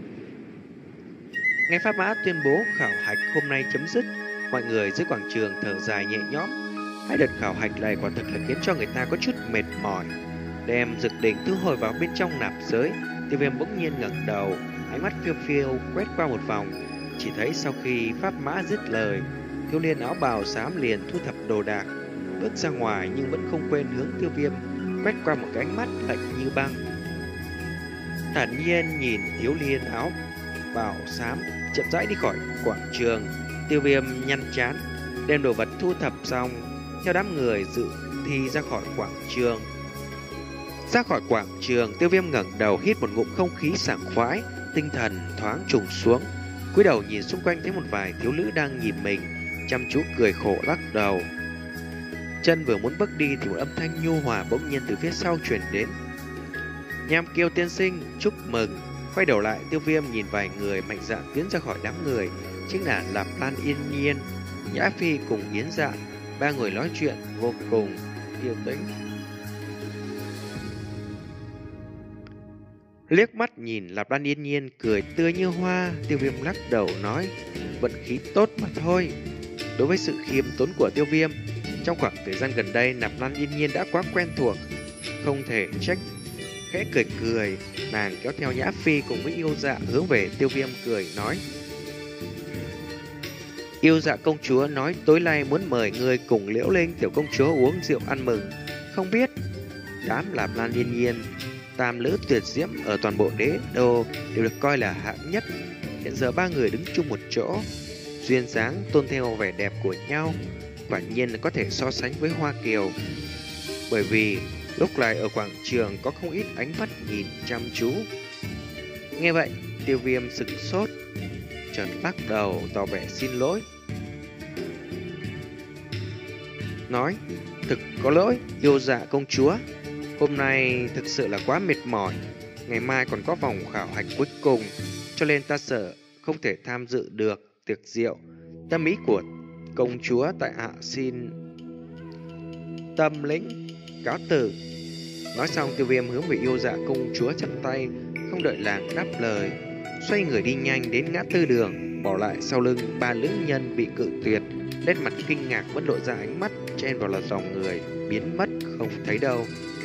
Nghe Pháp Mã tuyên bố khảo hạch hôm nay chấm dứt, mọi người dưới quảng trường thở dài nhẹ nhõm. Hai đợt khảo hạch này quả thực là khiến cho người ta có chút mệt mỏi. Đem dược đỉnh thu hồi vào bên trong nạp giới, Tiêu Viêm bỗng nhiên ngẩng đầu, ánh mắt phiêu phiêu quét qua một vòng, chỉ thấy sau khi Pháp Mã dứt lời, thiếu niên áo bào xám liền thu thập đồ đạc, bước ra ngoài nhưng vẫn không quên hướng Tiêu Viêm quét qua một cái ánh mắt lạnh như băng. Thản nhiên nhìn thiếu niên áo bào xám chậm rãi đi khỏi quảng trường, Tiêu Viêm nhăn trán, đem đồ vật thu thập xong, theo đám người dự thi ra khỏi quảng trường. Ra khỏi quảng trường, Tiêu Viêm ngẩng đầu hít một ngụm không khí sảng khoái, tinh thần thoáng trùng xuống, cúi đầu nhìn xung quanh thấy một vài thiếu nữ đang nhìn mình, chăm chú cười khổ lắc đầu. Chân vừa muốn bước đi thì một âm thanh nhu hòa bỗng nhiên từ phía sau truyền đến. Nham Kiêu tiên sinh, chúc mừng. Quay đầu lại, Tiêu Viêm nhìn vài người mạnh dạn tiến ra khỏi đám người, chính là Lạp Lan Yên Nhiên, Nhã Phi cùng Yến Dạ. Ba người nói chuyện vô cùng yêu tĩnh. Liếc mắt nhìn Lạp Lan Yên Nhiên cười tươi như hoa, Tiêu Viêm lắc đầu nói, vận khí tốt mà thôi. Đối với sự khiêm tốn của Tiêu Viêm, trong khoảng thời gian gần đây Lạp Lan Yên Nhiên đã quá quen thuộc, không thể trách. Khẽ cười cười, nàng kéo theo Nhã Phi cùng với Yêu Dạ hướng về Tiêu Viêm cười nói, Yêu Dạ công chúa nói tối nay muốn mời người cùng Liễu Linh tiểu công chúa uống rượu ăn mừng. Không biết đám Lạp Lan Yên Nhiên tam lữ tuyệt diễm ở toàn bộ đế đô đều được coi là hạng nhất. Hiện giờ ba người đứng chung một chỗ, duyên dáng tôn theo vẻ đẹp của nhau, quả nhiên là có thể so sánh với Hoa Kiều. Bởi vì lúc này ở quảng trường có không ít ánh mắt nhìn chăm chú. Nghe vậy, Tiêu Viêm sửng sốt, chợt lắc đầu tỏ vẻ xin lỗi, nói, thực có lỗi, Yêu Dạ công chúa, hôm nay thực sự là quá mệt mỏi, ngày mai còn có vòng khảo hạch cuối cùng, cho nên ta sợ không thể tham dự được tiệc rượu. Tâm ý của công chúa tại hạ xin tâm lĩnh cáo từ. Nói xong, Tiêu Viêm hướng về Yêu Dạ công chúa chắp tay, không đợi nàng đáp lời, xoay người đi nhanh đến ngã tư đường, bỏ lại sau lưng ba nữ nhân bị cự tuyệt, nét mặt kinh ngạc vẫn lộ ra ánh mắt chen vào là dòng người, biến mất không thấy đâu.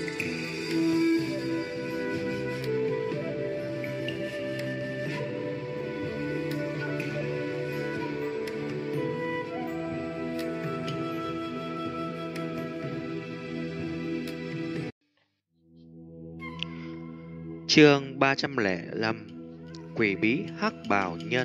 Chương ba trăm lẻ lăm, Quỷ bí hắc bào nhân.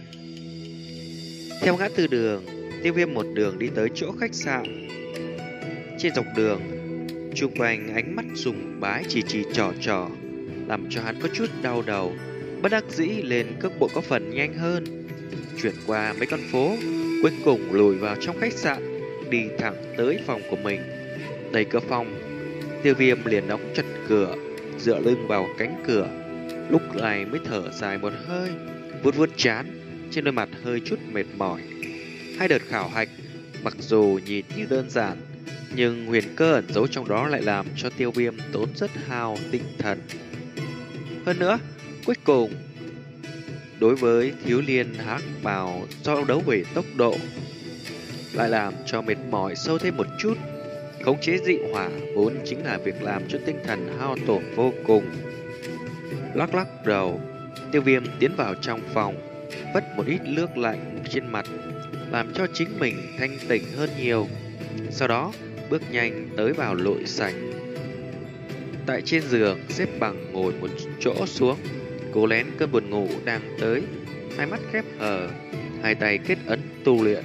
Theo ngã tư đường, Tiêu Viêm một đường đi tới chỗ khách sạn. Trên dọc đường, chung quanh ánh mắt sùng bái chỉ chỉ trò trò, làm cho hắn có chút đau đầu. Bất đắc dĩ lên cước bộ có phần nhanh hơn, chuyển qua mấy con phố, cuối cùng lùi vào trong khách sạn, đi thẳng tới phòng của mình. Đẩy cửa phòng, Tiêu Viêm liền đóng chặt cửa, dựa lưng vào cánh cửa, lúc này mới thở dài một hơi, vuốt vuốt trán, trên đôi mặt hơi chút mệt mỏi. Hai đợt khảo hạch, mặc dù nhìn như đơn giản, nhưng huyền cơ ẩn giấu trong đó lại làm cho Tiêu Viêm tốn rất hao tinh thần. Hơn nữa, cuối cùng, đối với thiếu liên hắc bào so đấu về tốc độ, lại làm cho mệt mỏi sâu thêm một chút. Khống chế dị hỏa vốn chính là việc làm cho tinh thần hao tổn vô cùng. Lắc lắc đầu, Tiêu Viêm tiến vào trong phòng, vất một ít nước lạnh trên mặt, làm cho chính mình thanh tỉnh hơn nhiều. Sau đó, bước nhanh tới vào nội sảnh. Tại trên giường, xếp bằng ngồi một chỗ xuống, cố lén cơn buồn ngủ đang tới, hai mắt khép hờ, hai tay kết ấn tu luyện.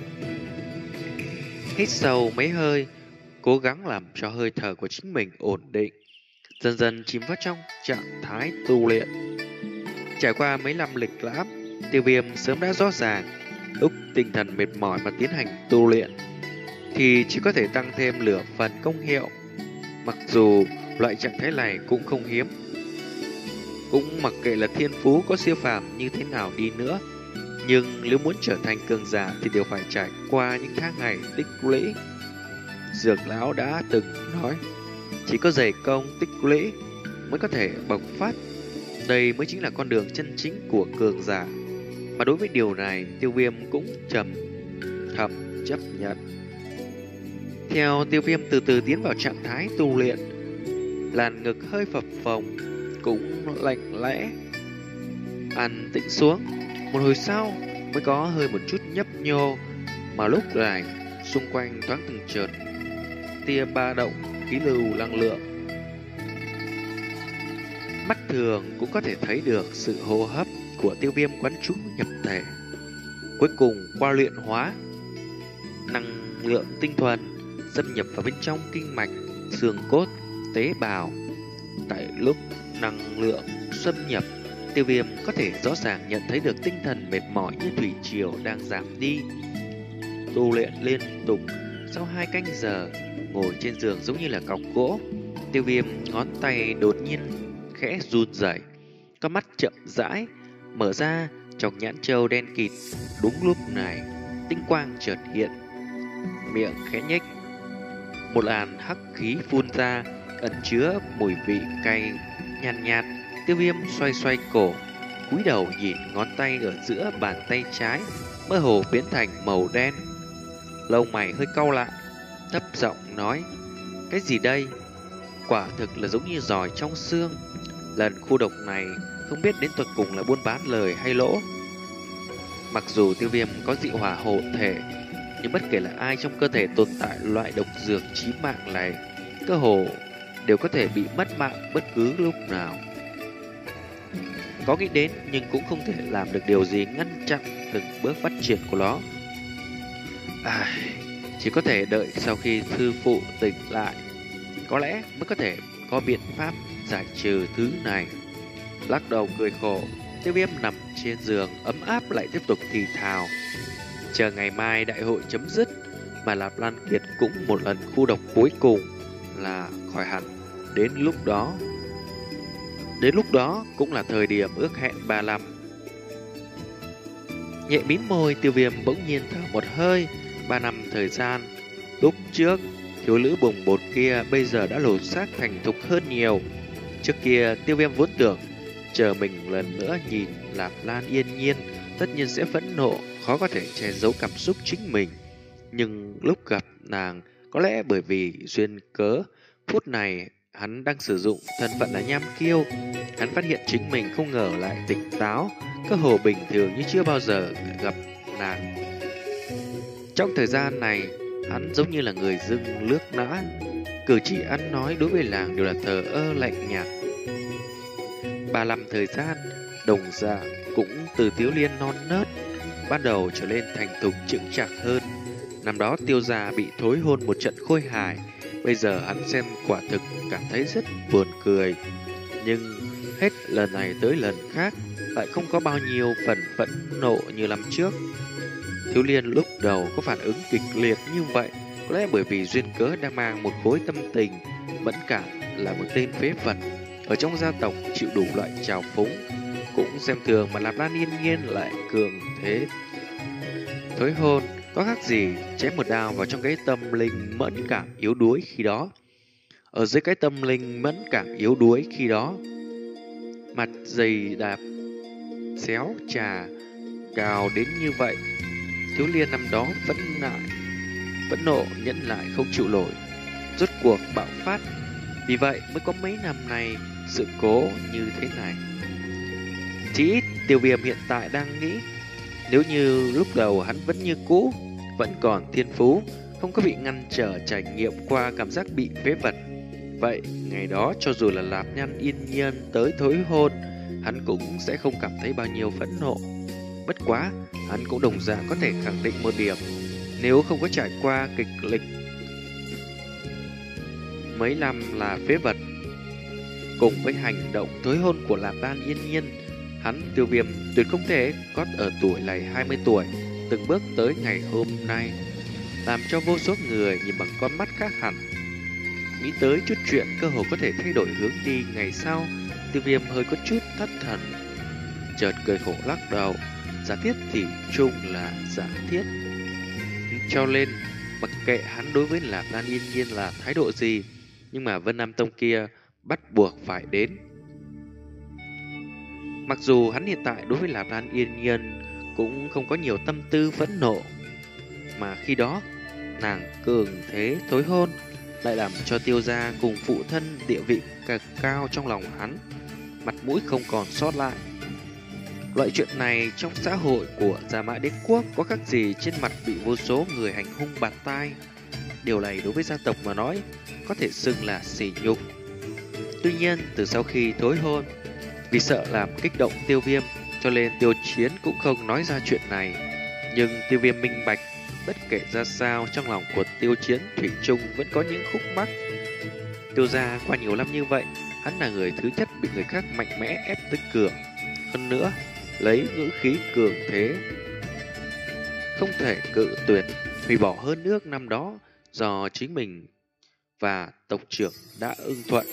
Hít sâu mấy hơi, cố gắng làm cho hơi thở của chính mình ổn định, dần dần chìm vào trong trạng thái tu luyện. Trải qua mấy năm lịch lãm, Tiêu Viêm sớm đã rõ ràng, lúc tinh thần mệt mỏi mà tiến hành tu luyện thì chỉ có thể tăng thêm lửa phần công hiệu. Mặc dù loại trạng thái này cũng không hiếm, cũng mặc kệ là thiên phú có siêu phàm như thế nào đi nữa, nhưng nếu muốn trở thành cường giả thì đều phải trải qua những tháng ngày tích lũy. Dược lão đã từng nói, chỉ có dày công tích lũy mới có thể bộc phát. Đây mới chính là con đường chân chính của cường giả. Mà đối với điều này, Tiêu Viêm cũng trầm thầm chấp nhận. Theo Tiêu Viêm từ từ tiến vào trạng thái tu luyện, làn ngực hơi phập phồng, cũng lạnh lẽ, an tĩnh xuống. Một hồi sau mới có hơi một chút nhấp nhô, mà lúc này xung quanh thoáng từng chợt tia ba động khí lưu năng lượng. Mắt thường cũng có thể thấy được sự hô hấp của Tiêu Viêm quán trú nhập thể. Cuối cùng qua luyện hóa, năng lượng tinh thuần xâm nhập vào bên trong kinh mạch, xương cốt, tế bào. Tại lúc năng lượng xâm nhập, Tiêu Viêm có thể rõ ràng nhận thấy được tinh thần mệt mỏi như thủy triều đang giảm đi. Tu luyện liên tục, sau hai canh giờ, ngồi trên giường giống như là cọc gỗ, Tiêu Viêm ngón tay đột nhiên khẽ run rẩy, con mắt chậm rãi mở ra, trong nhãn châu đen kịt. Đúng lúc này, tinh quang chợt hiện, miệng khẽ nhếch, một làn hắc khí phun ra, ẩn chứa mùi vị cay nhàn nhạt, nhạt, Tiêu Viêm xoay xoay cổ, cúi đầu nhìn ngón tay ở giữa bàn tay trái, mơ hồ biến thành màu đen. Lông mày hơi cau lại, thấp giọng nói: cái gì đây? Quả thực là giống như giỏi trong xương. Lần khu độc này không biết đến tột cùng là buôn bán lời hay lỗ. Mặc dù Tiêu Viêm có dị hỏa hộ thể, nhưng bất kể là ai trong cơ thể tồn tại loại độc dược chí mạng này, cơ hồ đều có thể bị mất mạng bất cứ lúc nào. Có nghĩ đến nhưng cũng không thể làm được điều gì ngăn chặn từng bước phát triển của nó. À, chỉ có thể đợi sau khi sư phụ tỉnh lại, có lẽ mới có thể có biện pháp giải trừ thứ này. Lắc đầu cười khổ, Tiêu Viêm nằm trên giường ấm áp lại tiếp tục thì thào: chờ ngày mai đại hội chấm dứt, mà Lạp Lan Kiệt cũng một lần khu độc cuối cùng là khỏi hẳn. Đến lúc đó, đến lúc đó cũng là thời điểm ước hẹn ba năm. Nhẹ mím môi, Tiêu Viêm bỗng nhiên thở một hơi. Ba năm thời gian, lúc trước thiếu nữ bồng bột kia bây giờ đã lột xác thành thục hơn nhiều. Trước kia Tiêu Viêm vốn tưởng chờ mình lần nữa nhìn Lạp Lan Yên Nhiên, tất nhiên sẽ phẫn nộ, khó có thể che giấu cảm xúc chính mình. Nhưng lúc gặp nàng, có lẽ bởi vì duyên cớ, phút này hắn đang sử dụng thân phận là Nham Kiêu. Hắn phát hiện chính mình không ngờ lại tỉnh táo, cơ hồ bình thường như chưa bao giờ gặp nàng. Trong thời gian này, hắn giống như là người dưng lướt nã, cử chỉ ăn nói đối với làng đều là thờ ơ lạnh nhạt. Ba năm thời gian, đồng dạng cũng từ Tiếu Liên non nớt ban đầu trở lên thành thục chững chạc hơn. Năm đó Tiêu gia bị thối hôn một trận khôi hài, bây giờ hắn xem quả thực cảm thấy rất buồn cười. Nhưng hết lần này tới lần khác lại không có bao nhiêu phần phẫn nộ như năm trước. Thiếu Liên lúc đầu có phản ứng kịch liệt như vậy, có lẽ bởi vì duyên cớ đang mang một khối tâm tình mẫn cảm, là một tên phế vật ở trong gia tộc chịu đủ loại trào phúng, cũng xem thường mà Lạp Lan Yên Nhiên lại cường thế. Thối hôn có khác gì chém một đao vào trong cái tâm linh mẫn cảm yếu đuối khi đó. Ở dưới cái tâm linh mẫn cảm yếu đuối khi đó, mặt dày đạp xéo trà cao đến như vậy, Thiếu Liên năm đó vẫn lại phẫn nộ nhẫn lại không chịu nổi, rốt cuộc bạo phát. Vì vậy mới có mấy năm nay sự cố như thế này. Chỉ ít Tiêu Viêm hiện tại đang nghĩ, nếu như lúc đầu hắn vẫn như cũ, vẫn còn thiên phú, không có bị ngăn trở trải nghiệm qua cảm giác bị phế vật, vậy ngày đó cho dù là Lạp Nhan Yên Nhiên tới thối hôn, hắn cũng sẽ không cảm thấy bao nhiêu phẫn nộ. Bất quá, hắn cũng đồng dạng có thể khẳng định một điểm, nếu không có trải qua kịch lịch mấy năm là phế vật, cùng với hành động thối hôn của Lạp Lan Yên Nhiên, hắn Tiêu Viêm tuyệt không thể có ở tuổi này hai mươi tuổi, từng bước tới ngày hôm nay, làm cho vô số người nhìn bằng con mắt khác hẳn. Nghĩ tới chút chuyện cơ hồ có thể thay đổi hướng đi ngày sau, Tiêu Viêm hơi có chút thất thần, chợt cười khổ lắc đầu. Giả thiết thì chung là giả thiết, cho nên mặc kệ hắn đối với Lạp Lan Yên Nhiên là thái độ gì, nhưng mà Vân Nam Tông kia bắt buộc phải đến. Mặc dù hắn hiện tại đối với Lạp Lan Yên Nhiên cũng không có nhiều tâm tư phẫn nộ, mà khi đó nàng cường thế thối hôn lại làm cho Tiêu gia cùng phụ thân địa vị cực cao trong lòng hắn, mặt mũi không còn sót lại. Loại chuyện này trong xã hội của Gia Mã Đế Quốc có khác gì trên mặt bị vô số người hành hung bạt tai. Điều này đối với gia tộc mà nói có thể xưng là sỉ nhục. Tuy nhiên từ sau khi thối hôn, vì sợ làm kích động Tiêu Viêm, cho nên Tiêu Chiến cũng không nói ra chuyện này. Nhưng Tiêu Viêm minh bạch, bất kể ra sao trong lòng của Tiêu Chiến thủy chung vẫn có những khúc mắc. Tiêu gia qua nhiều năm như vậy, hắn là người thứ nhất bị người khác mạnh mẽ ép tới cửa. Hơn nữa, lấy ngữ khí cường thế, không thể cự tuyệt, hủy bỏ hơn nước năm đó do chính mình và tộc trưởng đã ưng thuận.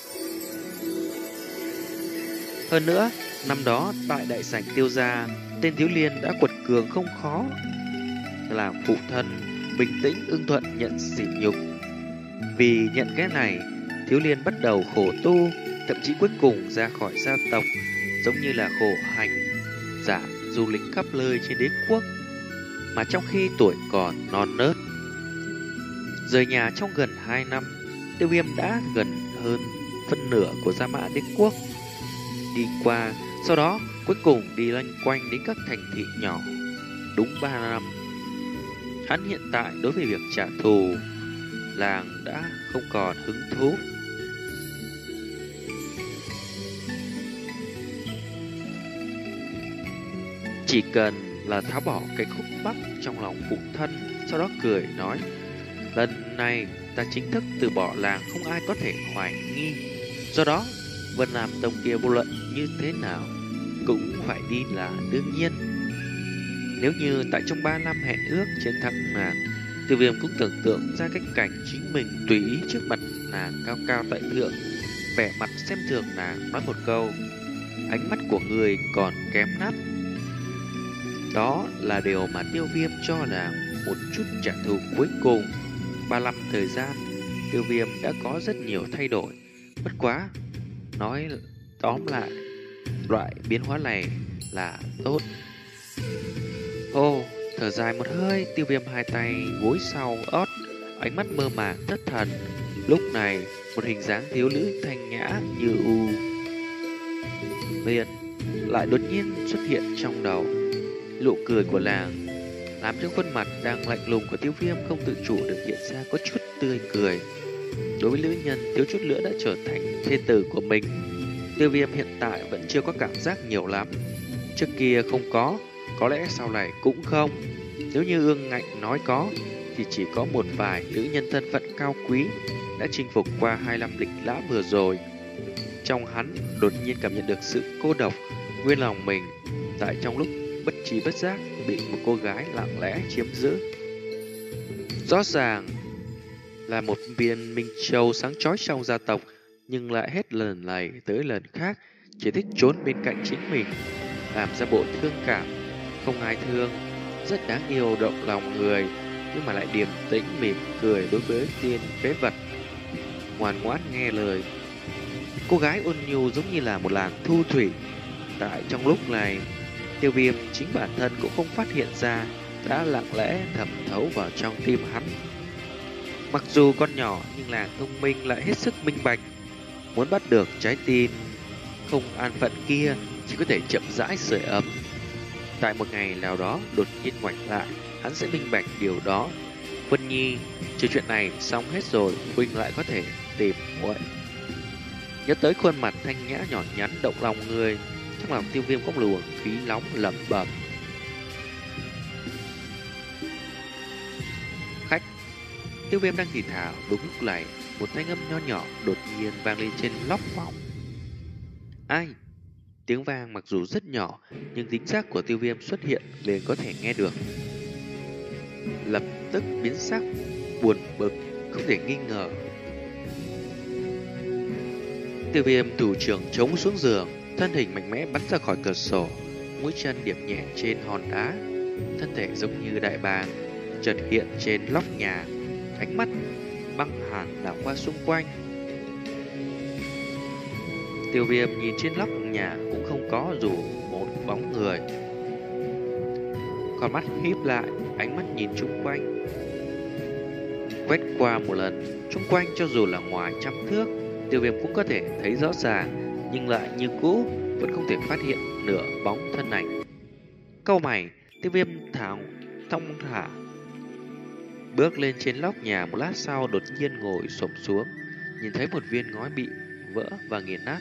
Hơn nữa, năm đó tại đại sảnh Tiêu gia, tên Thiếu Liên đã quật cường không khó, làm phụ thân bình tĩnh ưng thuận nhận sỉ nhục. Vì nhận cái này, Thiếu Liên bắt đầu khổ tu, thậm chí cuối cùng ra khỏi gia tộc, giống như là khổ hành giả du lịch khắp nơi trên đế quốc. Mà trong khi tuổi còn non nớt, rời nhà trong gần hai năm, Tiêu Viêm đã gần hơn phân nửa của Gia Mã Đế quốc đi qua, sau đó cuối cùng đi loanh quanh đến các thành thị nhỏ đúng ba năm. Hắn hiện tại đối với việc trả thù làng đã không còn hứng thú. Chỉ cần là tháo bỏ cái khúc mắc trong lòng phụ thân, sau đó cười nói, lần này ta chính thức từ bỏ làng, không ai có thể hoài nghi. Do đó, Vân Nam Tông kia vô luận như thế nào cũng phải đi là đương nhiên. Nếu như tại trong ba năm hẹn ước chiến thắng nàng, Tiêu Viêm cũng tưởng tượng ra cái cảnh chính mình tùy ý trước mặt nàng cao cao tại thượng, vẻ mặt xem thường nàng, nói một câu, ánh mắt của người còn kém nát. Đó là điều mà Tiêu Viêm cho nàng một chút trả thù cuối cùng. Ba năm thời gian, Tiêu Viêm đã có rất nhiều thay đổi. Bất quá, nói tóm lại, loại biến hóa này là tốt. Ô, thở dài một hơi, Tiêu Viêm hai tay gối sau ót, ánh mắt mơ màng thất thần. Lúc này, một hình dáng thiếu nữ thanh nhã như u miên lại đột nhiên xuất hiện trong đầu. Nụ cười của nàng làm cho khuôn mặt đang lạnh lùng của Tiêu Viêm không tự chủ được hiện ra có chút tươi cười. Đối với nữ nhân thiếu chút nữa đã trở thành thê tử của mình, Tiêu Viêm hiện tại vẫn chưa có cảm giác nhiều lắm. Trước kia không có, có lẽ sau này cũng không. Nếu như Ương Ngạnh nói có, thì chỉ có một vài nữ nhân thân phận cao quý đã chinh phục qua hai năm lịch lã vừa rồi. Trong hắn đột nhiên cảm nhận được sự cô độc nguyên lòng mình, tại trong lúc bất trí bất giác bị một cô gái lặng lẽ chiếm giữ. Rõ ràng là một viên minh châu sáng chói trong gia tộc, nhưng lại hết lần này tới lần khác chỉ thích trốn bên cạnh chính mình, làm ra bộ thương cảm, không ai thương, rất đáng yêu động lòng người, nhưng mà lại điềm tĩnh mỉm cười đối với tiên phế vật, ngoan ngoãn nghe lời. Cô gái ôn nhu giống như là một làn thu thủy. Tại trong lúc này, Tiêu Viêm chính bản thân cũng không phát hiện ra đã lặng lẽ thẩm thấu vào trong tim hắn. Mặc dù con nhỏ nhưng là thông minh lại hết sức minh bạch, muốn bắt được trái tim không an phận kia chỉ có thể chậm rãi sưởi ấm. Tại một ngày nào đó đột nhiên ngoảnh lại, hắn sẽ minh bạch điều đó. Vân Nhi, trừ chuyện này xong hết rồi, huynh lại có thể tìm muội. Nhớ tới khuôn mặt thanh nhã nhỏ nhắn động lòng người, trong lòng Tiêu Viêm có một luồng khí nóng lẩm bẩm. Khách. Tiêu Viêm đang thì thào, đúng lúc này một thanh âm nho nhỏ đột nhiên vang lên trên lóc phòng. Ai? Tiếng vang mặc dù rất nhỏ, nhưng tính giác của Tiêu Viêm xuất hiện liền có thể nghe được. Lập tức biến sắc, buồn bực, không thể nghi ngờ. Tiêu Viêm thủ trưởng chống xuống giường, thân hình mạnh mẽ bắn ra khỏi cửa sổ, mũi chân điểm nhẹ trên hòn đá, thân thể giống như đại bàng chợt hiện trên lóc nhà, ánh mắt băng hàn đảo qua xung quanh. Tiêu Viêm nhìn trên lóc nhà cũng không có dù một bóng người, con mắt híp lại, ánh mắt nhìn chung quanh, quét qua một lần chung quanh, cho dù là ngoài trăm thước, Tiêu Viêm cũng có thể thấy rõ ràng, nhưng lại như cũ vẫn không thể phát hiện nửa bóng thân ảnh. Cau mày, Tiêu Viêm thảo thong thả bước lên trên lóc nhà. Một lát sau đột nhiên ngồi xổm xuống, nhìn thấy một viên ngói bị vỡ và nghiền nát.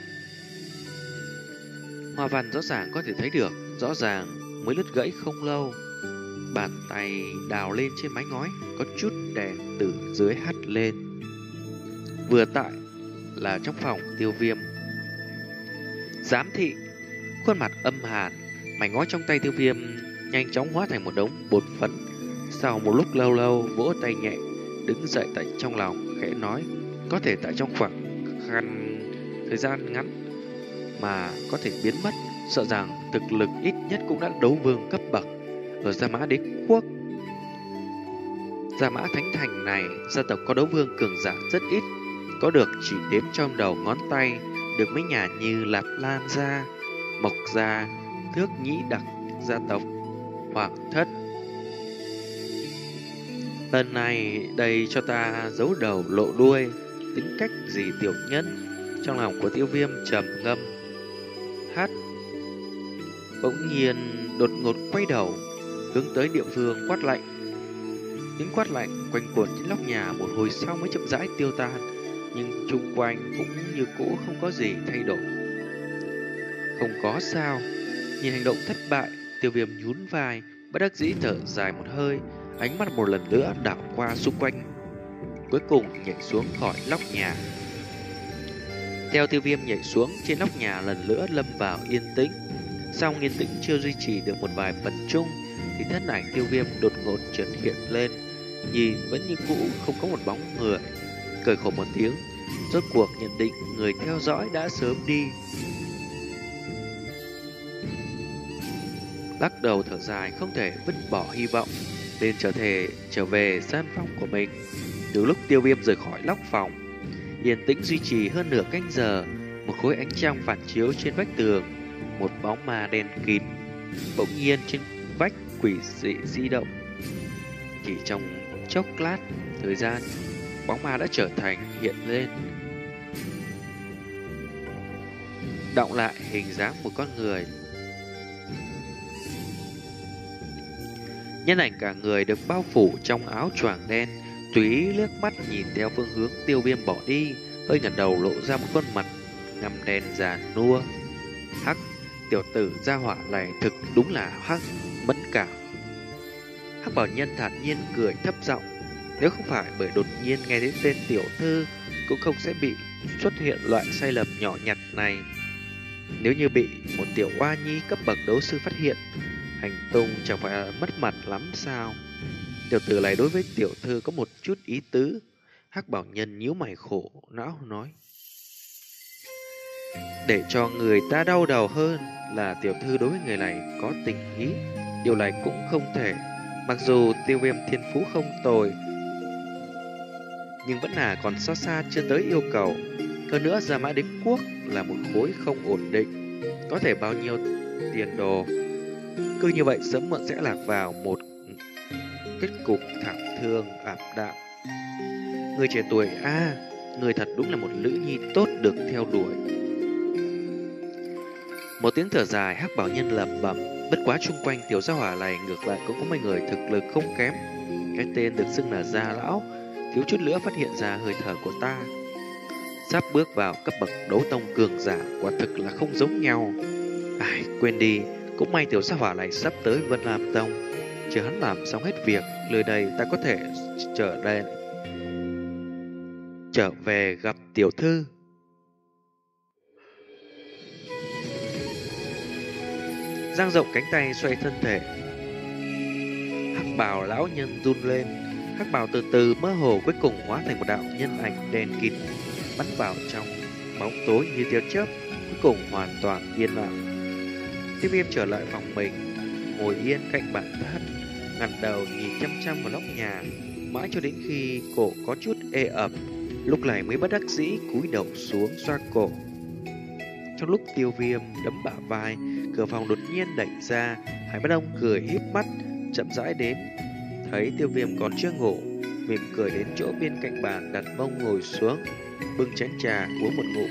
Hoa văn rõ ràng có thể thấy được, rõ ràng mới lứt gãy không lâu. Bàn tay đào lên trên mái ngói, có chút đèn từ dưới hắt lên. Vừa tại là trong phòng Tiêu Viêm. Giám thị, khuôn mặt âm hàn, mảnh ngói trong tay Tiêu Viêm nhanh chóng hóa thành một đống bột phấn. Sau một lúc lâu lâu vỗ tay nhẹ, đứng dậy tại trong lòng khẽ nói, có thể tại trong khoảng khăn thời gian ngắn mà có thể biến mất, sợ rằng thực lực ít nhất cũng đã đấu vương cấp bậc ở Gia Mã Đế quốc. Gia Mã Thánh Thành này, gia tộc có đấu vương cường giả rất ít, có được chỉ đếm trong đầu ngón tay. được mấy nhà như Lạp Lan gia, Mộc gia, Thước Nhĩ Đặc gia tộc, Hoàng thất. Lần này đầy cho ta giấu đầu lộ đuôi, tính cách gì tiểu nhân. Trong lòng của Tiêu Viêm trầm ngâm. Hát. Bỗng nhiên đột ngột quay đầu, hướng tới địa phương quát lạnh. Tiếng quát lạnh quanh quẩn trên nóc nhà một hồi sau mới chậm rãi tiêu tan, nhưng chung quanh cũng như cũ không có gì thay đổi. Không có sao. Nhìn hành động thất bại, Tiêu Viêm nhún vai, bất đắc dĩ thở dài một hơi, ánh mắt một lần nữa đảo qua xung quanh, cuối cùng nhảy xuống khỏi nóc nhà. Theo Tiêu Viêm nhảy xuống, trên nóc nhà lần nữa lâm vào yên tĩnh. Song yên tĩnh chưa duy trì được một vài phần chung, thì thân ảnh Tiêu Viêm đột ngột chợt hiện lên, nhìn vẫn như cũ, không có một bóng người. Cười khổ một tiếng, rốt cuộc nhận định người theo dõi đã sớm đi. Lắc đầu thở dài, không thể vứt bỏ hy vọng, nên trở thể trở về gian phòng của mình. Từ lúc Tiêu Viêm rời khỏi nóc phòng, yên tĩnh duy trì hơn nửa canh giờ. Một khối ánh trăng phản chiếu trên vách tường, một bóng ma đen kịt bỗng nhiên trên vách quỷ dị di động. Chỉ trong chốc lát thời gian, bóng ma đã trở thành hiện lên, đọng lại hình dáng một con người. Nhân ảnh cả người được bao phủ trong áo choàng đen, tùy ý liếc mắt nhìn theo phương hướng Tiêu Viêm bỏ đi, hơi ngẩng đầu lộ ra một khuôn mặt ngăm đen già nua. Hắc, tiểu tử gia hỏa này thực đúng là hắc mẫn cảm. Hắc Bảo Nhân thản nhiên cười thấp giọng, nếu không phải bởi đột nhiên nghe đến tên tiểu thư, cũng không sẽ bị xuất hiện loại sai lầm nhỏ nhặt này. Nếu như bị một tiểu oa nhi cấp bậc đấu sư phát hiện, hành tung chẳng phải là mất mặt lắm sao? Tiểu tử này đối với tiểu thư có một chút ý tứ. Hắc Bảo Nhân nhíu mày khổ não nói, để cho người ta đau đầu hơn là tiểu thư đối với người này có tình ý. Điều này cũng không thể. Mặc dù Tiêu Viêm thiên phú không tồi, nhưng vẫn là còn xa xa chưa tới yêu cầu. Hơn nữa Gia Mã Đế Quốc là một khối không ổn định, có thể bao nhiêu tiền đồ. Cứ như vậy sớm muộn sẽ lạc vào một kết cục thảm thương ảm đạm. Người trẻ tuổi a, à, người thật đúng là một nữ nhi tốt được theo đuổi. Một tiếng thở dài, Hắc Bảo Nhân lẩm bẩm, bất quá chung quanh tiểu gia hỏa này ngược lại cũng có mấy người thực lực không kém. Cái tên được xưng là Gia Lão, thiếu chút nữa phát hiện ra hơi thở của ta. Sắp bước vào cấp bậc đấu tông cường giả, quả thực là không giống nhau. Ai, quên đi, cũng may tiểu gia hỏa này sắp tới Vân Lam Tông. Chờ hắn làm xong hết việc, lời đây ta có thể trở đây trở về gặp tiểu thư. Dang rộng cánh tay xoay thân thể, Hắc Bào lão nhân run lên. Hắc bào từ từ mơ hồ, cuối cùng hóa thành một đạo nhân ảnh đen kịt bắn vào trong bóng tối như tia chớp, cuối cùng hoàn toàn yên lặng. Tiêu Viêm trở lại phòng mình, ngồi yên cạnh bản thân, ngẩng đầu nhìn chăm chăm vào nóc nhà, mãi cho đến khi cổ có chút ê ẩm, lúc này mới bất đắc dĩ cúi đầu xuống xoa cổ. Trong lúc Tiêu Viêm đấm bả vai, cửa phòng đột nhiên đẩy ra, Hải Bất Đông cười híp mắt, chậm rãi đến. Thấy Tiêu Viêm còn chưa ngủ, mỉm cười đến chỗ bên cạnh bàn, đặt mông ngồi xuống, bưng chén trà uống một ngụm.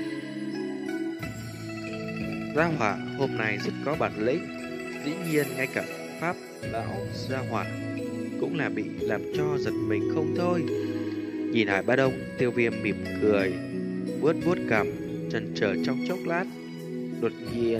Gia hỏa hôm nay rất có bản lĩnh, dĩ nhiên ngay cả pháp lão gia hỏa cũng là bị làm cho giật mình không thôi. Nhìn Hải Ba Đông, Tiêu Viêm mỉm cười, vuốt vuốt cằm, chần chờ trong chốc lát, đột nhiên: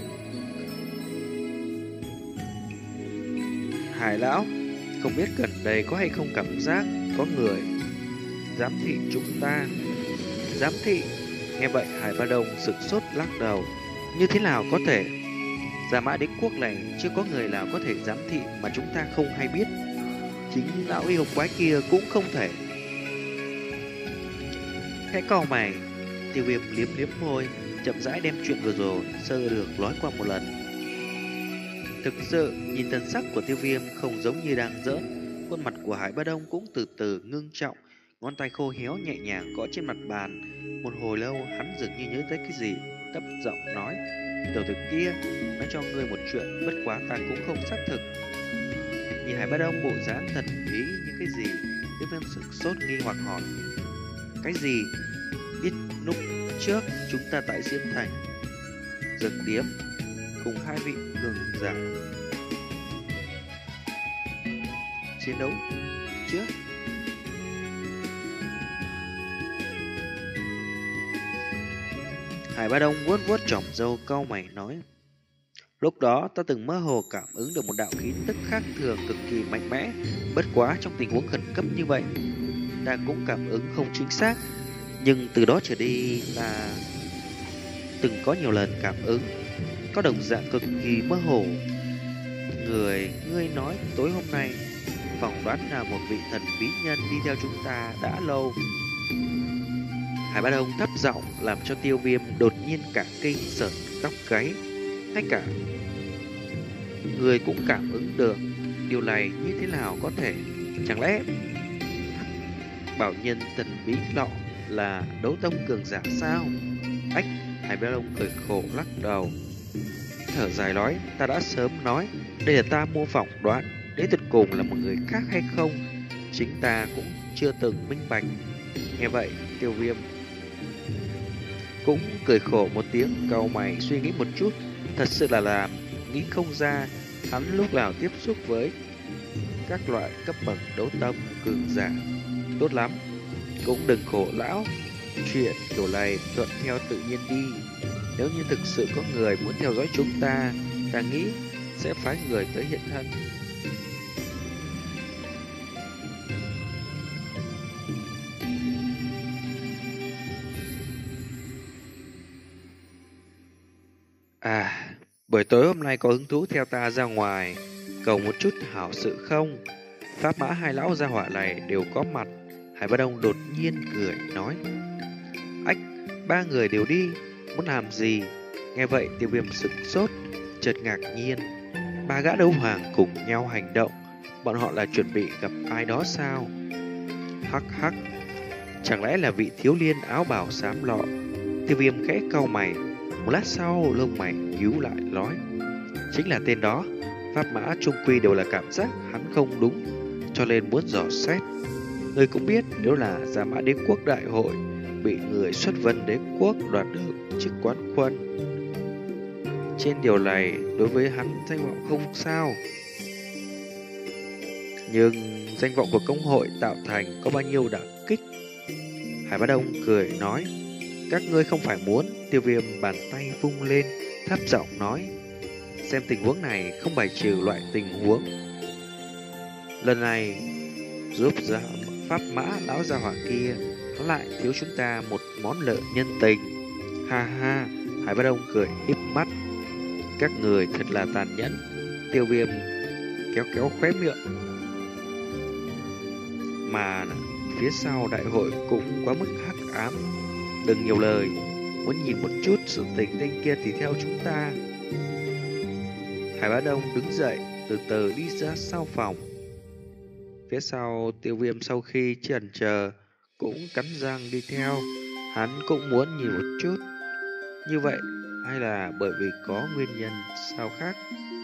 Hải lão, không biết gần đây có hay không cảm giác có người giám thị chúng ta? Giám thị? Nghe vậy Hải Ba Đông sửng sốt lắc đầu. Như thế nào có thể? Gia Mã Đế Quốc này chưa có người nào có thể giám thị mà chúng ta không hay biết. Chính lão yêu quái kia cũng không thể. Khẽ cau mày, Tiêu Viêm liếm liếm môi, chậm rãi đem chuyện vừa rồi sơ được nói qua một lần. Thực sự nhìn thần sắc của Tiêu Viêm không giống như đang giỡn, khuôn mặt của Hải Ba Đông cũng từ từ ngưng trọng, ngón tay khô héo nhẹ nhàng gõ trên mặt bàn. Một hồi lâu hắn dường như nhớ tới cái gì, thấp giọng nói. Tiểu tử kia nói cho ngươi một chuyện, bất quá ta cũng không xác thực. Nhìn Hải Bá Đông bộ dáng thần bí như cái gì, Tiêu Viêm sửng sốt nghi hoặc hỏi. Cái gì? Biết lúc trước chúng ta tại Diêm Thành Dược Điếm cùng hai vị cường giả chiến đấu trước. Hải Bá Đông vuốt vuốt chòm râu cau mày nói. Lúc đó ta từng mơ hồ cảm ứng được một đạo khí tức khác thường cực kỳ mạnh mẽ. Bất quá trong tình huống khẩn cấp như vậy, ta cũng cảm ứng không chính xác. Nhưng từ đó trở đi ta từng có nhiều lần cảm ứng có đồng dạng cực kỳ mơ hồ. Người ngươi nói tối hôm nay phỏng đoán là một vị thần bí nhân đi theo chúng ta đã lâu. Hải Bá Đông thấp giọng làm cho Tiêu Viêm đột nhiên cả kinh sởn tóc gáy. Ngay cả người cũng cảm ứng được. Điều này như thế nào có thể? Chẳng lẽ bảo nhân thần bí nọ là đấu tông cường giả sao? Ách! Hải Bá Đông cười khổ lắc đầu, thở dài nói. Ta đã sớm nói đây là ta mô phỏng đoán, đến tuyệt cùng là một người khác hay không, chính ta cũng chưa từng minh bạch. Nghe vậy Tiêu Viêm cũng cười khổ một tiếng, cau mày suy nghĩ một chút. Thật sự là làm nghĩ không ra hắn lúc nào tiếp xúc với các loại cấp bậc đấu tông cường giả. Tốt lắm, cũng đừng khổ lão, chuyện kiểu này thuận theo tự nhiên đi. Nếu như thực sự có người muốn theo dõi chúng ta, ta nghĩ sẽ phái người tới hiện thân. À, buổi tối hôm nay có hứng thú theo ta ra ngoài cầu một chút hảo sự không? Pháp mã hai lão gia hỏa này đều có mặt. Hải Bá Đông đột nhiên cười nói. Ách, ba người đều đi, muốn làm gì? Nghe vậy Tiêu Viêm sửng sốt, chợt ngạc nhiên. Ba gã đấu hoàng cùng nhau hành động, bọn họ là chuẩn bị gặp ai đó sao? Hắc hắc, chẳng lẽ là vị thiếu liên áo bào xám lọ? Tiêu Viêm khẽ cau mày, một lát sau lông mày nhíu lại nói. Chính là tên đó. Pháp mã trung quy đều là cảm giác hắn không đúng, cho nên muốn dò xét. Người cũng biết nếu là Gia Mã Đế Quốc đại hội bị người xuất vân đế quốc đoạt được chức quán quân, trên điều này đối với hắn danh vọng không sao. Nhưng danh vọng của công hội tạo thành có bao nhiêu đả kích? Hải Bá Đông cười nói. Các ngươi không phải muốn? Tiêu Viêm bàn tay vung lên, thấp giọng nói. Xem tình huống này không bài trừ loại tình huống lần này giúp ra pháp mã lão gia hỏa kia, nó lại thiếu chúng ta một món nợ nhân tình. Ha ha! Hải Bá Đông cười híp mắt. Các người thật là tàn nhẫn. Tiêu Viêm kéo kéo khóe miệng. Mà phía sau đại hội cũng quá mức hắc ám. Đừng nhiều lời, muốn nhìn một chút sự tình tên kia thì theo chúng ta. Hải Bá Đông đứng dậy, từ từ đi ra sau phòng. Phía sau Tiêu Viêm sau khi chần chờ cũng cắn răng đi theo. Hắn cũng muốn nhìn một chút. Như vậy hay là bởi vì có nguyên nhân sao khác?